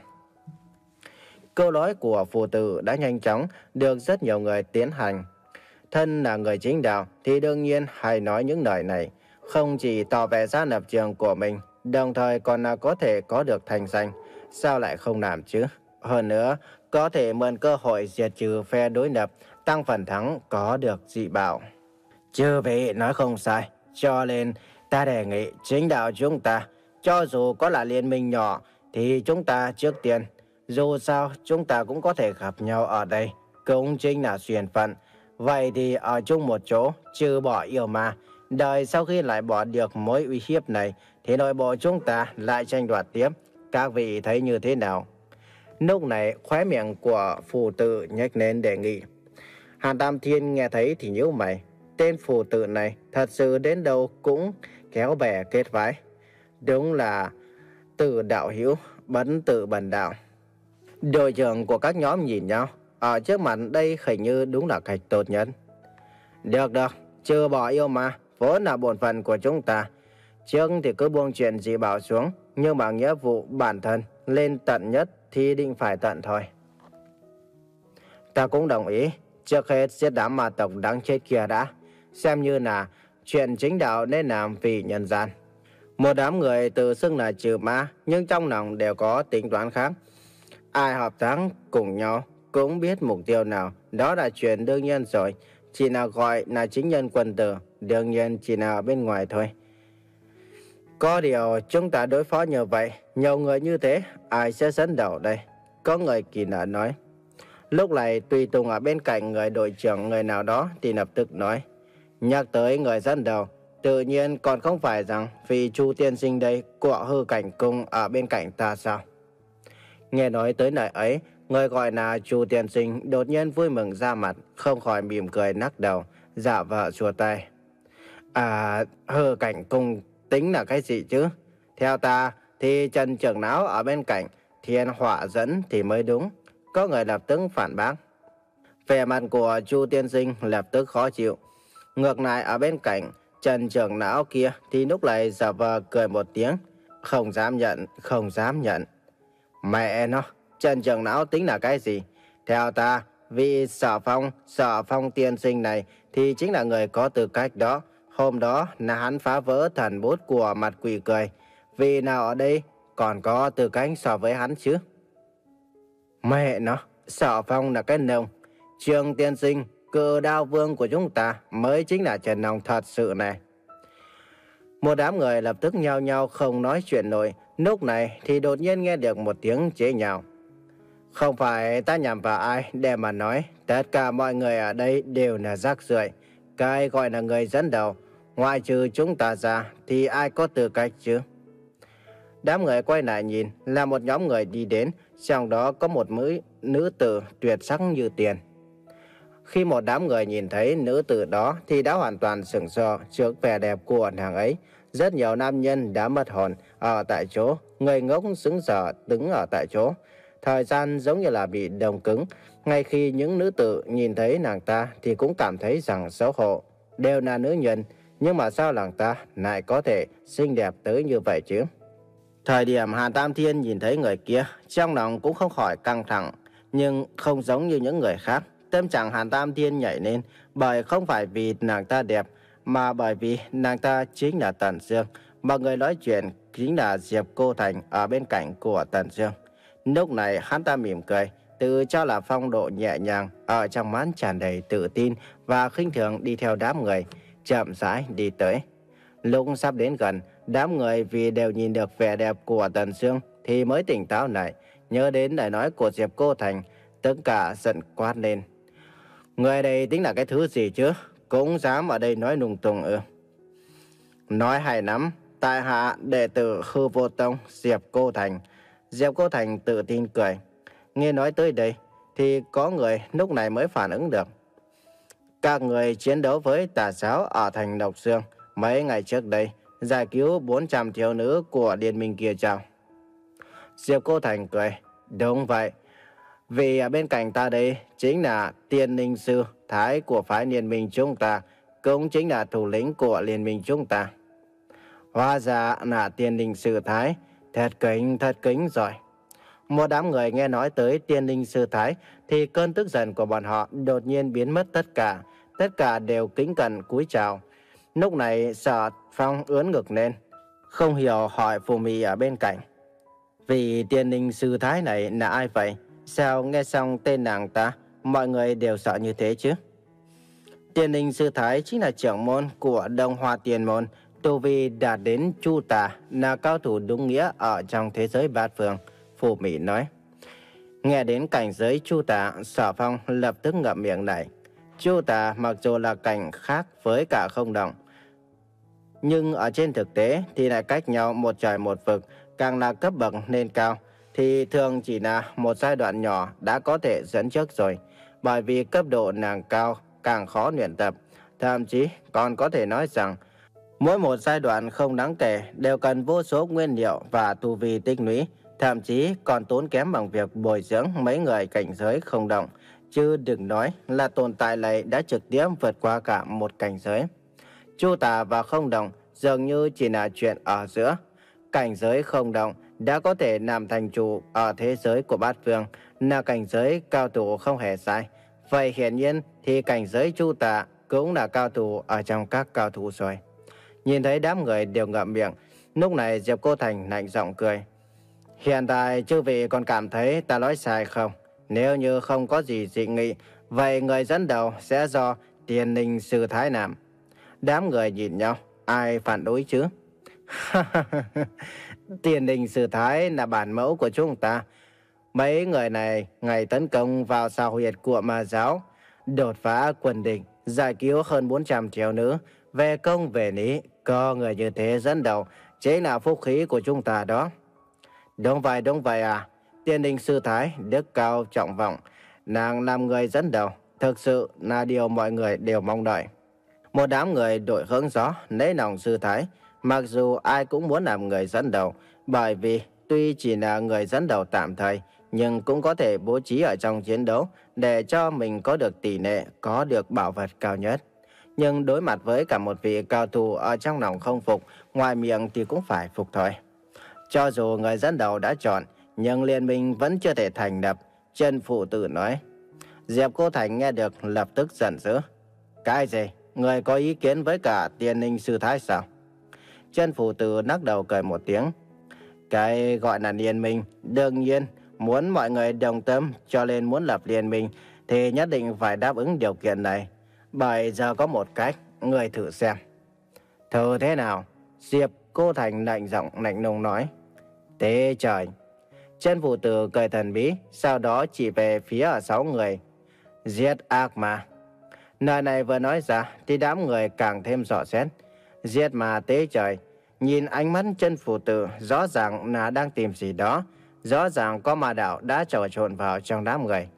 Câu nói của Phù Tử đã nhanh chóng được rất nhiều người tiến hành. Thân là người chính đạo thì đương nhiên hay nói những lời này, không chỉ tỏ vẻ ra lập trường của mình, đồng thời còn là có thể có được thành danh. Sao lại không làm chứ? Hơn nữa, có thể mượn cơ hội diệt trừ phe đối lập, tăng phần thắng có được dị bảo. Chư vị nói không sai, cho nên ta đề nghị chính đạo chúng ta, cho dù có là liên minh nhỏ, thì chúng ta trước tiên, dù sao chúng ta cũng có thể gặp nhau ở đây, cũng chính là duyên phận. Vậy thì ở chung một chỗ, trừ bỏ yêu ma, đợi sau khi lại bỏ được mối uy hiếp này, thì nội bộ chúng ta lại tranh đoạt tiếp. Các vị thấy như thế nào? Lúc này khóe miệng của Phù Tử nhếch lên đề nghị. Hàn Tam Thiên nghe thấy thì nhíu mày. Tên Phù Tử này thật sự đến đâu cũng kéo bè kết phái. Đúng là từ đạo hữu bấn tự bần đạo. Đội trưởng của các nhóm nhìn nhau. Ở trước mặt đây hình như đúng là cách tốt nhất. Được được, trừ bỏ yêu ma, vốn là bổn phận của chúng ta. Trước thì cứ buông chuyện dị bảo xuống, nhưng mà nghĩa vụ bản thân lên tận nhất thì định phải tận thôi. Ta cũng đồng ý, trước hết giết đám ma tộc đáng chết kia đã, xem như là chuyện chính đạo nên làm vì nhân gian. Một đám người tự xưng là trừ ma, nhưng trong lòng đều có tính toán khác. Ai hợp tác cùng nhau cũng biết mục tiêu nào, đó là chuyện đương nhiên rồi. Chỉ là gọi là chính nhân quân tử, đương nhiên chỉ là ở bên ngoài thôi. Có điều chúng ta đối phó như vậy, nhiều người như thế, ai sẽ dẫn đầu đây? Có người kỳ lạ nói. Lúc này tùy tùng ở bên cạnh người đội trưởng người nào đó thì lập tức nói. Nhắc tới người dẫn đầu, tự nhiên còn không phải rằng vì Chu Tiên Sinh đây của Hư Cảnh Cung ở bên cạnh ta sao? Nghe nói tới lời ấy, người gọi là Chu Tiên Sinh đột nhiên vui mừng ra mặt, không khỏi mỉm cười nắc đầu, dạ vợ xua tay. À, Hư Cảnh Cung tính là cái gì chứ? Theo ta thì Trần trưởng lão ở bên cạnh, thiên họa dẫn thì mới đúng. Có người lập tức phản bác. Vẻ mặt của Chu Tiên Sinh lập tức khó chịu. Ngược lại ở bên cạnh Trần trưởng lão kia thì lúc này giả vờ cười một tiếng. Không dám nhận, không dám nhận. Mẹ nó, Trần trưởng lão tính là cái gì? Theo ta vị Sở Phong, Sở Phong tiên sinh này thì chính là người có tư cách đó. Hôm đó là hắn phá vỡ thần bút của mặt quỷ cười. Vì nào ở đây còn có tư cách so với hắn chứ? Mẹ nó, Sở Phong là cái nông. Trường tiên sinh, cự đao vương của chúng ta mới chính là Trần Long thật sự này. Một đám người lập tức nhao nhao không nói chuyện nổi. Lúc này thì đột nhiên nghe được một tiếng chế nhạo. Không phải ta nhằm vào ai để mà nói, tất cả mọi người ở đây đều là rác rưởi. Cái gọi là người dẫn đầu, ngoại trừ chúng ta ra thì ai có tư cách chứ? Đám người quay lại nhìn là một nhóm người đi đến, trong đó có một nữ, nữ tử tuyệt sắc như tiền. Khi một đám người nhìn thấy nữ tử đó thì đã hoàn toàn sửng sờ trước vẻ đẹp của nàng ấy. Rất nhiều nam nhân đã mất hồn ở tại chỗ, người ngốc sững sờ đứng ở tại chỗ. Thời gian giống như là bị đông cứng. Ngay khi những nữ tử nhìn thấy nàng ta thì cũng cảm thấy rằng xấu hổ. Đều là nữ nhân, nhưng mà sao nàng ta lại có thể xinh đẹp tới như vậy chứ? Thời điểm Hàn Tam Thiên nhìn thấy người kia, trong lòng cũng không khỏi căng thẳng. Nhưng không giống như những người khác, tâm trạng Hàn Tam Thiên nhảy lên, bởi không phải vì nàng ta đẹp, mà bởi vì nàng ta chính là Tần Dương, mà người nói chuyện chính là Diệp Cô Thành ở bên cạnh của Tần Dương. Lúc này hắn ta mỉm cười, tự cho là phong độ nhẹ nhàng, ở trong mắt tràn đầy tự tin và khinh thường đi theo đám người, chậm rãi đi tới. Lúc sắp đến gần, đám người vì đều nhìn được vẻ đẹp của Tần Dương thì mới tỉnh táo lại, nhớ đến lời nói của Diệp Cô Thành, tất cả giận quát lên. Người đây tính là cái thứ gì chứ? Cũng dám ở đây nói lung tung ư? Nói hay lắm, tại hạ đệ tử Hư Vô Tông Diệp Cô Thành. Diệp Cô Thành tự tin cười. Nghe nói tới đây thì có người lúc này mới phản ứng được. Các người chiến đấu với tà giáo ở thành Độc Xương mấy ngày trước đây, giải cứu bốn trăm thiếu nữ của liên minh kia chào. Diệp Cô Thành cười. Đúng vậy. Vì ở bên cạnh ta đây chính là Tiên Ninh Sư Thái của phái liên minh chúng ta, cũng chính là thủ lĩnh của liên minh chúng ta. Hóa ra là Tiên Ninh Sư Thái, thật kính, thật kính rồi. Một đám người nghe nói tới Tiên Ninh Sư Thái thì cơn tức giận của bọn họ đột nhiên biến mất tất cả, tất cả đều kính cẩn cúi chào. Lúc này Sở Phong ướn ngực lên, không hiểu hỏi Phù Mị ở bên cạnh. Vì Tiên Ninh Sư Thái này là ai vậy? Sao nghe xong tên nàng ta, mọi người đều sợ như thế chứ? Tiên Ninh Sư Thái chính là trưởng môn của Đông Hoa Tiền Môn, tu vi đạt đến Chu Tà, là cao thủ đúng nghĩa ở trong thế giới bát phương. Phù Mị nói. Nghe đến cảnh giới Chu Tà, Sở Phong lập tức ngậm miệng lại. Chu Tà mặc dù là cảnh khác với cả không động, nhưng ở trên thực tế thì lại cách nhau một trời một vực, càng là cấp bậc lên cao thì thường chỉ là một giai đoạn nhỏ đã có thể dẫn trước rồi. Bởi vì cấp độ nàng cao càng khó luyện tập, thậm chí còn có thể nói rằng mỗi một giai đoạn không đáng kể đều cần vô số nguyên liệu và tu vi tích lũy, thậm chí còn tốn kém bằng việc bồi dưỡng mấy người cảnh giới không động, chứ đừng nói là tồn tại này đã trực tiếp vượt qua cả một cảnh giới. Chu Tà và không động dường như chỉ là chuyện ở giữa. Cảnh giới không động đã có thể làm thành chủ ở thế giới của bát phương, là cảnh giới cao thủ không hề sai. Vậy hiển nhiên thì cảnh giới Chu Tà cũng là cao thủ ở trong các cao thủ rồi. Nhìn thấy đám người đều ngậm miệng, lúc này Diệp Cô Thành lạnh giọng cười. Hiện tại chư vị còn cảm thấy ta nói sai không? Nếu như không có gì dị nghị, vậy người dẫn đầu sẽ do Tiên Ninh Sư Thái làm. Đám người nhìn nhau, ai phản đối chứ? Tiên Ninh Sư Thái là bản mẫu của chúng ta. Mấy người này ngày tấn công vào sao huyệt của ma giáo, đột phá quân địch, giải cứu hơn bốn trăm thiếu nữ, về công về lý, có người như thế dẫn đầu, chính là phúc khí của chúng ta đó. Đúng vậy, đúng vậy à. Tiên Ninh Sư Thái đức cao trọng vọng, nàng làm người dẫn đầu, thực sự là điều mọi người đều mong đợi. Một đám người đổi hướng gió lấy lòng Sư Thái, mặc dù ai cũng muốn làm người dẫn đầu, bởi vì tuy chỉ là người dẫn đầu tạm thời, nhưng cũng có thể bố trí ở trong chiến đấu để cho mình có được tỷ lệ, có được bảo vật cao nhất. Nhưng đối mặt với cả một vị cao thủ ở trong lòng không phục, ngoài miệng thì cũng phải phục thôi. Cho dù người dẫn đầu đã chọn, nhưng liên minh vẫn chưa thể thành lập, Trần Phụ Tử nói. Diệp Cô Thành nghe được lập tức giận dữ. Cái gì? Người có ý kiến với cả Tiên Ninh sư thái sao? Chân phụ tử lắc đầu cười một tiếng. Cái gọi là liên minh, đương nhiên muốn mọi người đồng tâm, cho nên muốn lập liên minh thì nhất định phải đáp ứng điều kiện này. Bởi giờ có một cách, người thử xem. Thử thế nào? Diệp Cô Thành lạnh giọng lạnh lùng nói. Thế trời! Chân phụ tử cười thần bí, sau đó chỉ về phía ở sáu người. Giết ác ma. Lời này vừa nói ra thì đám người càng thêm rõ xét. Giết ma tế trời. Nhìn ánh mắt chân phụ tử rõ ràng là đang tìm gì đó. Rõ ràng có ma đạo đã trò trộn vào trong đám người.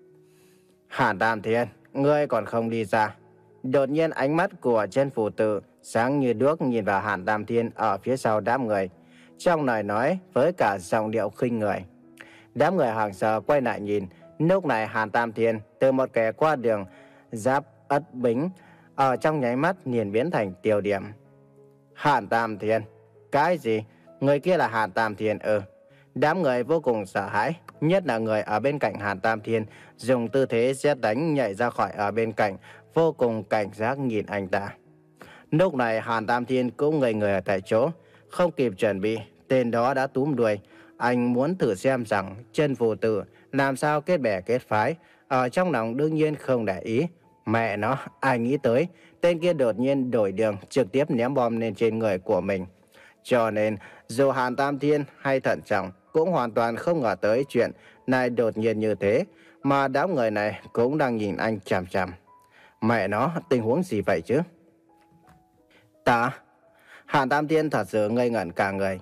Hàn Tam Thiên, ngươi còn không đi ra. Đột nhiên ánh mắt của chân phụ tử sáng như đuốc nhìn vào Hàn Tam Thiên ở phía sau đám người. Trong lời nói với cả giọng điệu khinh người. Đám người hoảng sợ quay lại nhìn. Lúc này Hàn Tam Thiên từ một kẻ qua đường giáp ất bính ở trong nháy mắt liền biến thành tiêu điểm. Hàn Tam Thiên? Cái gì? Người kia là Hàn Tam Thiên ư? Ừ. Đám người vô cùng sợ hãi, nhất là người ở bên cạnh Hàn Tam Thiên dùng tư thế sét đánh nhảy ra khỏi ở bên cạnh, vô cùng cảnh giác nhìn anh ta. Lúc này Hàn Tam Thiên cũng ngây người ở tại chỗ, không kịp chuẩn bị, tên đó đã túm đuôi. Anh muốn thử xem rằng chân phụ tử làm sao kết bè kết phái. Ở trong lòng đương nhiên không để ý. Mẹ nó, ai nghĩ tới tên kia đột nhiên đổi đường, trực tiếp ném bom lên trên người của mình. Cho nên dù Hàn Tam Thiên hay thận trọng cũng hoàn toàn không ngờ tới chuyện này đột nhiên như thế. Mà đám người này cũng đang nhìn anh chằm chằm. Mẹ nó, tình huống gì vậy chứ? Ta? Hàn Tam Thiên thật sự ngây ngẩn cả người.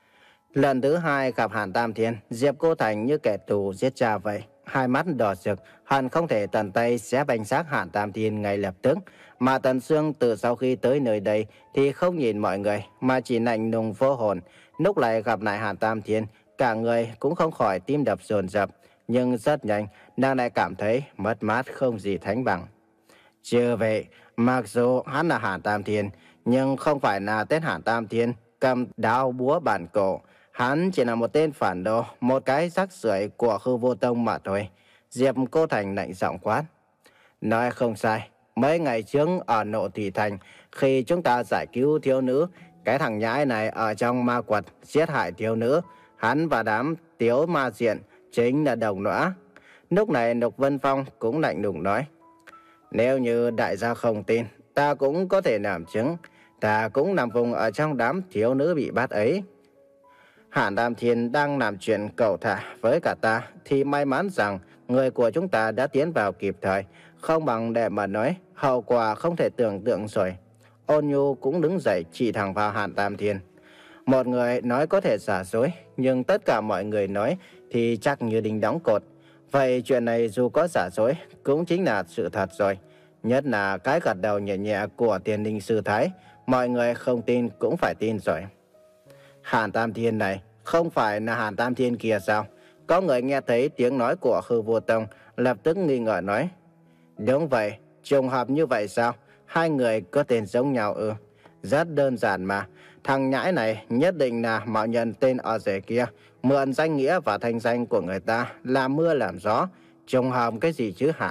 Lần thứ hai gặp Hàn Tam Thiên, Diệp Cô Thành như kẻ thù giết cha vậy. Hai mắt đỏ rực, hận không thể tận tay xé bánh xác Hàn Tam Thiên ngay lập tức. Mà Tần Sương từ sau khi tới nơi đây thì không nhìn mọi người mà chỉ lạnh lùng vô hồn. Lúc này gặp lại Hàn Tam Thiên, cả người cũng không khỏi tim đập dồn dập. Nhưng rất nhanh, nàng lại cảm thấy mất mát không gì thánh bằng. Chưa vậy, mặc dù hắn là Hàn Tam Thiên, nhưng không phải là tên Hàn Tam Thiên cầm đao búa bản cổ. Hắn chỉ là một tên phản đồ, một cái rác rưởi của Hư Vô Tông mà thôi. Diệp Cô Thành lạnh giọng quát. Nói không sai, mấy ngày trước ở Nộ Thủy Thành, khi chúng ta giải cứu thiếu nữ, cái thằng nhãi này ở trong ma quật giết hại thiếu nữ, hắn và đám tiếu ma diện chính là đồng lõa. Lúc này Lục Vân Phong cũng lạnh lùng nói. Nếu như đại gia không tin, ta cũng có thể làm chứng. Ta cũng nằm vùng ở trong đám thiếu nữ bị bắt ấy. Hàn Tam Thiên đang làm chuyện cẩu thả với cả ta thì may mắn rằng người của chúng ta đã tiến vào kịp thời. Không bằng để mà nói, hậu quả không thể tưởng tượng rồi. Ôn Nhu cũng đứng dậy chỉ thẳng vào Hàn Tam Thiên. Một người nói có thể giả dối, nhưng tất cả mọi người nói thì chắc như đinh đóng cột. Vậy chuyện này dù có giả dối cũng chính là sự thật rồi. Nhất là cái gật đầu nhẹ nhẹ của Tiên Ninh sư thái, mọi người không tin cũng phải tin rồi. Hàn Tam Thiên này không phải là Hàn Tam Thiên kia sao? Có người nghe thấy tiếng nói của Hư Vô Tông lập tức nghi ngờ nói. Đúng vậy, trùng hợp như vậy sao? Hai người có tên giống nhau ư? Rất đơn giản mà. Thằng nhãi này nhất định là mạo nhận tên ở rể kia, mượn danh nghĩa và thanh danh của người ta làm mưa làm gió. Trùng hợp cái gì chứ hả?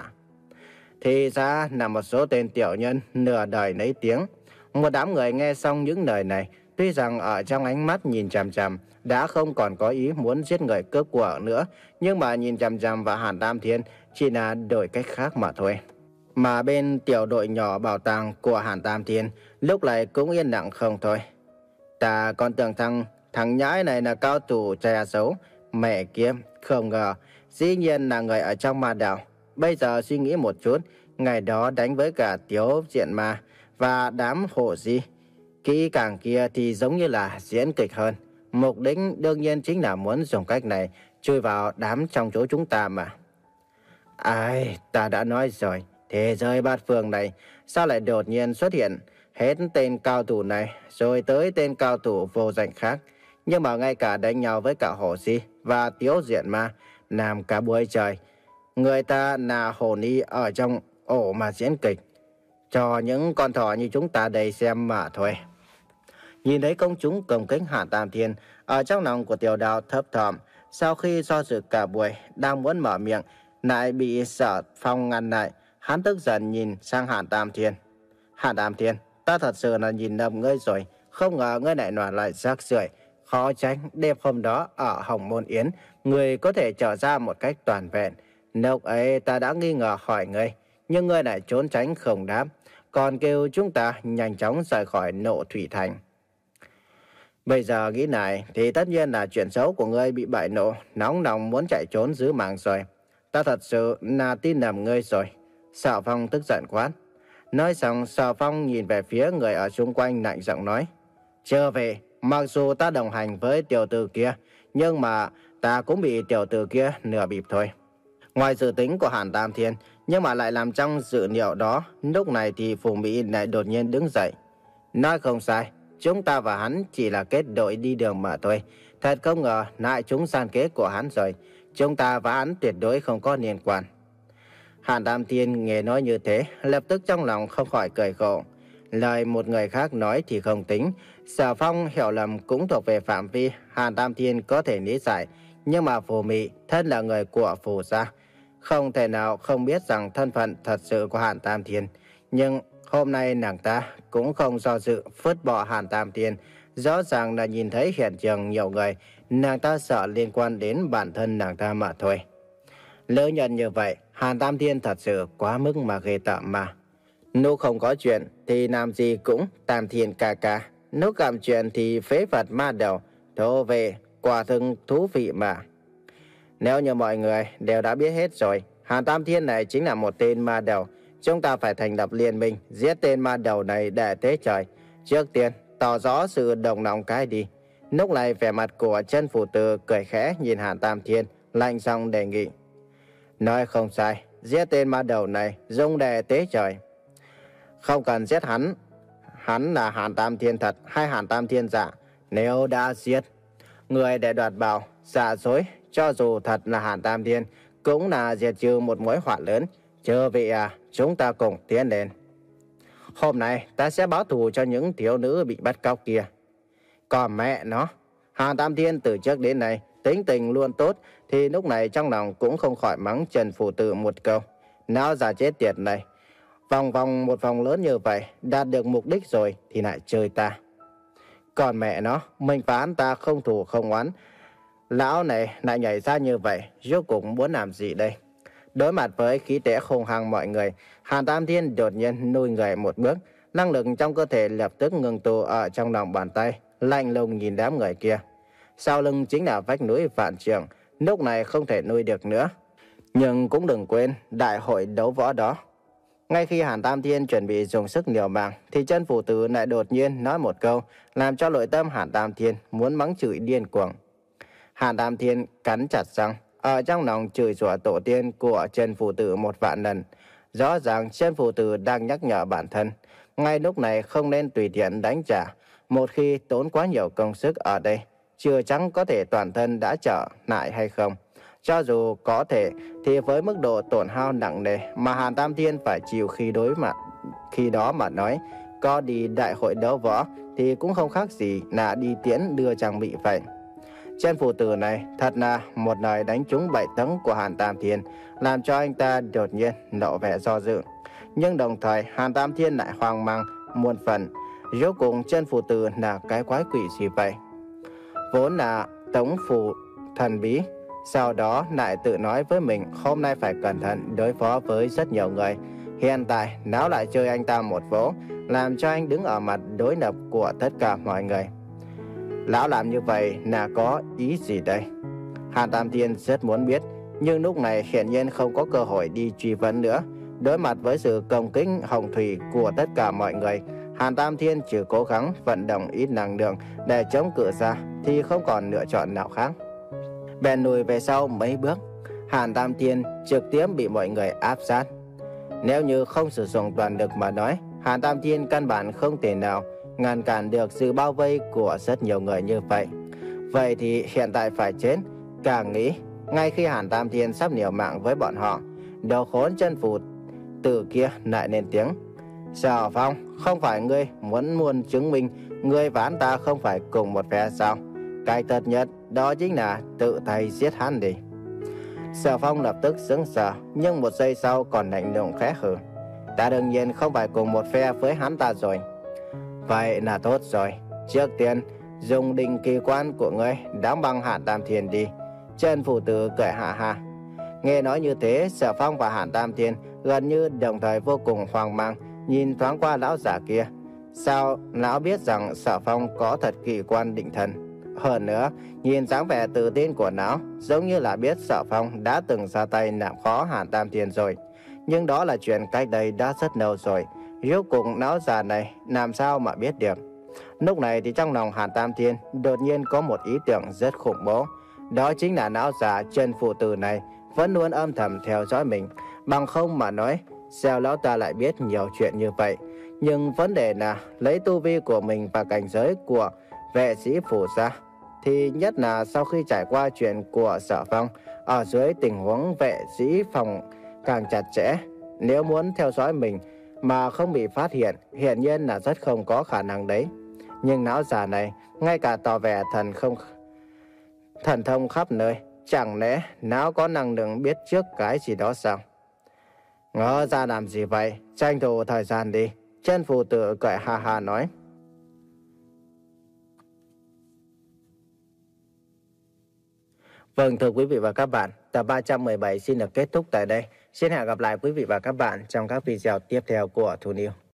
Thì ra là một số tên tiểu nhân nửa đời nấy tiếng. Một đám người nghe xong những lời này, tuy rằng ở trong ánh mắt nhìn chằm chằm đã không còn có ý muốn giết người cướp của nữa, nhưng mà nhìn chằm chằm vào Hàn Tam Thiên chỉ là đổi cách khác mà thôi. Mà bên tiểu đội nhỏ bảo tàng của Hàn Tam Thiên lúc này cũng yên lặng không thôi. Ta còn tưởng thằng thằng nhãi này là cao thủ che giấu. Mẹ kiếm, không ngờ dĩ nhiên là người ở trong ma đạo. Bây giờ suy nghĩ một chút, ngày đó đánh với cả Tiếu Diện Ma và đám hộ di kỹ càng kia thì giống như là diễn kịch hơn. Mục đích đương nhiên chính là muốn dùng cách này chui vào đám trong chỗ chúng ta mà. Ai, ta đã nói rồi, thế giới bát phương này sao lại đột nhiên xuất hiện hết tên cao thủ này rồi tới tên cao thủ vô danh khác. Nhưng mà ngay cả đánh nhau với cả Hồ Di và Tiếu Diện Ma làm cả buổi trời. Người ta là hồ ni ở trong ổ mà diễn kịch cho những con thỏ như chúng ta đây xem mà thôi. Nhìn thấy công chúng công kích Hàn Tam Thiên, ở trong lòng của Tiểu Đào thấp thỏm. Sau khi do dự cả buổi đang muốn mở miệng lại bị Sở Phong ngăn lại. Hắn tức giận nhìn sang Hàn Tam Thiên. Hàn Tam Thiên, ta thật sự là nhìn lầm ngươi rồi. Không ngờ ngươi lại nổi lại rác rưởi. Khó tránh đêm hôm đó ở Hồng Môn Yến, ngươi có thể trở ra một cách toàn vẹn. Lúc ấy ta đã nghi ngờ hỏi ngươi, nhưng ngươi lại trốn tránh không đáp, còn kêu chúng ta nhanh chóng rời khỏi Nộ Thủy Thành. Bây giờ nghĩ lại thì tất nhiên là chuyện xấu của ngươi bị bại nộ, nóng lòng muốn chạy trốn giữ mạng rồi. Ta thật sự là tin lầm ngươi rồi. Sở Phong tức giận quát. Nói xong, Sở Phong nhìn về phía người ở xung quanh lạnh giọng nói. Trở về, mặc dù ta đồng hành với tiểu tử kia, nhưng mà ta cũng bị tiểu tử kia nửa bịp thôi. Ngoài dự tính của Hàn Tam Thiên, nhưng mà lại làm trong dự liệu đó, lúc này thì Phù Mỹ lại đột nhiên đứng dậy. Nói không sai, chúng ta và hắn chỉ là kết đội đi đường mà thôi. Thật không ngờ lại chúng gian kế của hắn rồi. Chúng ta và hắn tuyệt đối không có liên quan. Hàn Tam Thiên nghe nói như thế, lập tức trong lòng không khỏi cười khổ. Lời một người khác nói thì không tính. Sở Phong hiểu lầm cũng thuộc về phạm vi Hàn Tam Thiên có thể lý giải. Nhưng mà Phù Mỹ thân là người của Phù gia, không thể nào không biết rằng thân phận thật sự của Hàn Tam Thiên. Nhưng hôm nay nàng ta cũng không do dự phớt bỏ Hàn Tam Thiên. Rõ ràng là nhìn thấy hiện trường nhiều người, nàng ta sợ liên quan đến bản thân nàng ta mà thôi. Lỡ nhận như vậy, Hàn Tam Thiên thật sự quá mức mà ghê tởm mà. Nếu không có chuyện thì làm gì cũng Tam Thiên ca ca. Nếu gặp chuyện thì phế vật ma đầu, thổ về, quả thực thú vị mà. Nếu như mọi người đều đã biết hết rồi, Hàn Tam Thiên này chính là một tên ma đầu. Chúng ta phải thành lập liên minh, giết tên ma đầu này để tế trời. Trước tiên, tỏ rõ sự đồng lòng cái đi. Lúc này vẻ mặt của chân phụ tử cười khẽ nhìn Hàn Tam Thiên, lạnh giọng đề nghị. Nói không sai, giết tên ma đầu này, dùng để tế trời. Không cần giết hắn. Hắn là Hàn Tam Thiên thật hay Hàn Tam Thiên giả? Nếu đã giết người để đoạt bảo, giả dối, cho dù thật là Hàn Tam Thiên, cũng là diệt trừ một mối họa lớn. Chưa vậy à, chúng ta cùng tiến lên. Hôm nay ta sẽ báo thù cho những thiếu nữ bị bắt cóc kia. Còn mẹ nó, Hàn Tam Thiên từ trước đến nay tính tình luôn tốt, thì lúc này trong lòng cũng không khỏi mắng Trần Phụ Tử một câu. Não già chết tiệt này, vòng vòng một vòng lớn như vậy, đạt được mục đích rồi thì lại chơi ta. Còn mẹ nó, mình và hắn ta không thù không oán, lão này lại nhảy ra như vậy, rốt cuộc muốn làm gì đây? Đối mặt với khí thế hung hăng mọi người, Hàn Tam Thiên đột nhiên lùi người một bước, năng lực trong cơ thể lập tức ngừng tụ ở trong lòng bàn tay, lạnh lùng nhìn đám người kia. Sau lưng chính là vách núi vạn trượng, lúc này không thể nuôi được nữa. Nhưng cũng đừng quên đại hội đấu võ đó. Ngay khi Hàn Tam Thiên chuẩn bị dùng sức liều mạng, thì chân phụ tử lại đột nhiên nói một câu, làm cho nội tâm Hàn Tam Thiên muốn mắng chửi điên cuồng. Hàn Tam Thiên cắn chặt răng, ở trong lòng chửi rủa tổ tiên của chân phụ tử một vạn lần. Rõ ràng chân phụ tử đang nhắc nhở bản thân, ngay lúc này không nên tùy tiện đánh trả. Một khi tốn quá nhiều công sức ở đây, chưa chắc có thể toàn thân đã trở lại hay không. Cho dù có thể thì với mức độ tổn hao nặng nề mà Hàn Tam Thiên phải chịu khi đối mặt, khi đó mà nói, có đi đại hội đấu võ thì cũng không khác gì là đi tiễn đưa trang bị vậy. Chân phụ tử này thật là một lời đánh trúng bảy tấc của Hàn Tam Thiên, làm cho anh ta đột nhiên lộ vẻ do dự. Nhưng đồng thời Hàn Tam Thiên lại hoang mang muôn phần. Rốt cuộc chân phụ tử là cái quái quỷ gì vậy? Vốn là tống phù thần bí, sau đó lại tự nói với mình hôm nay phải cẩn thận đối phó với rất nhiều người. Hiện tại não lại chơi anh ta một vố, làm cho anh đứng ở mặt đối lập của tất cả mọi người. Lão làm như vậy là có ý gì đây? Hàn Tam Thiên rất muốn biết, nhưng lúc này hiển nhiên không có cơ hội đi truy vấn nữa. Đối mặt với sự công kích hồng thủy của tất cả mọi người, Hàn Tam Thiên chỉ cố gắng vận động ít năng lượng để chống cự ra thì không còn lựa chọn nào khác. Bèn lùi về sau mấy bước, Hàn Tam Thiên trực tiếp bị mọi người áp sát. Nếu như không sử dụng toàn lực mà nói, Hàn Tam Thiên căn bản không thể nào ngăn cản được sự bao vây của rất nhiều người như vậy. Vậy thì hiện tại phải chết. Càng nghĩ, ngay khi Hàn Tam Thiên sắp liều mạng với bọn họ, đầu khốn chân phụ tử kia lại lên tiếng. Sở Phong, không phải ngươi muốn muốn chứng minh ngươi và hắn ta không phải cùng một phe sao? Cái thật nhất đó chính là tự tay giết hắn đi. Sở Phong lập tức sững sờ, nhưng một giây sau còn lạnh lùng khẽ hừ. Ta đương nhiên không phải cùng một phe với hắn ta rồi. Vậy là tốt rồi. Trước tiên, dùng định kỳ quan của ngươi đóng băng Hàn Tam Thiên đi. Chân phụ tử cười hạ ha. Nghe nói như thế, Sở Phong và Hàn Tam Thiên gần như đồng thời vô cùng hoang mang, nhìn thoáng qua lão giả kia. Sao lão biết rằng Sở Phong có thật kỳ quan định thần? Hơn nữa, nhìn dáng vẻ tự tin của lão, giống như là biết Sở Phong đã từng ra tay làm khó Hàn Tam Thiên rồi. Nhưng đó là chuyện cách đây đã rất lâu rồi. Rốt cuộc lão già này làm sao mà biết được? Lúc này thì trong lòng Hàn Tam Thiên đột nhiên có một ý tưởng rất khủng bố. Đó chính là lão già chân phụ tử này vẫn luôn âm thầm theo dõi mình. Bằng không mà nói, sao lão ta lại biết nhiều chuyện như vậy? Nhưng vấn đề là lấy tu vi của mình và cảnh giới của vệ sĩ phủ ra, thì nhất là sau khi trải qua chuyện của Sở Phong, ở dưới tình huống vệ sĩ phòng càng chặt chẽ, nếu muốn theo dõi mình mà không bị phát hiện, hiển nhiên là rất không có khả năng đấy. Nhưng lão già này ngay cả tỏ vẻ thần không thần thông khắp nơi, chẳng lẽ lão có năng lực biết trước cái gì đó sao? Ngỡ ra làm gì vậy? Tranh thủ thời gian đi. Chân phụ tử cười ha ha nói. Vâng, thưa quý vị và các bạn, tập ba trăm mười bảy xin được kết thúc tại đây. Xin hẹn gặp lại quý vị và các bạn trong các video tiếp theo của Thu Niu.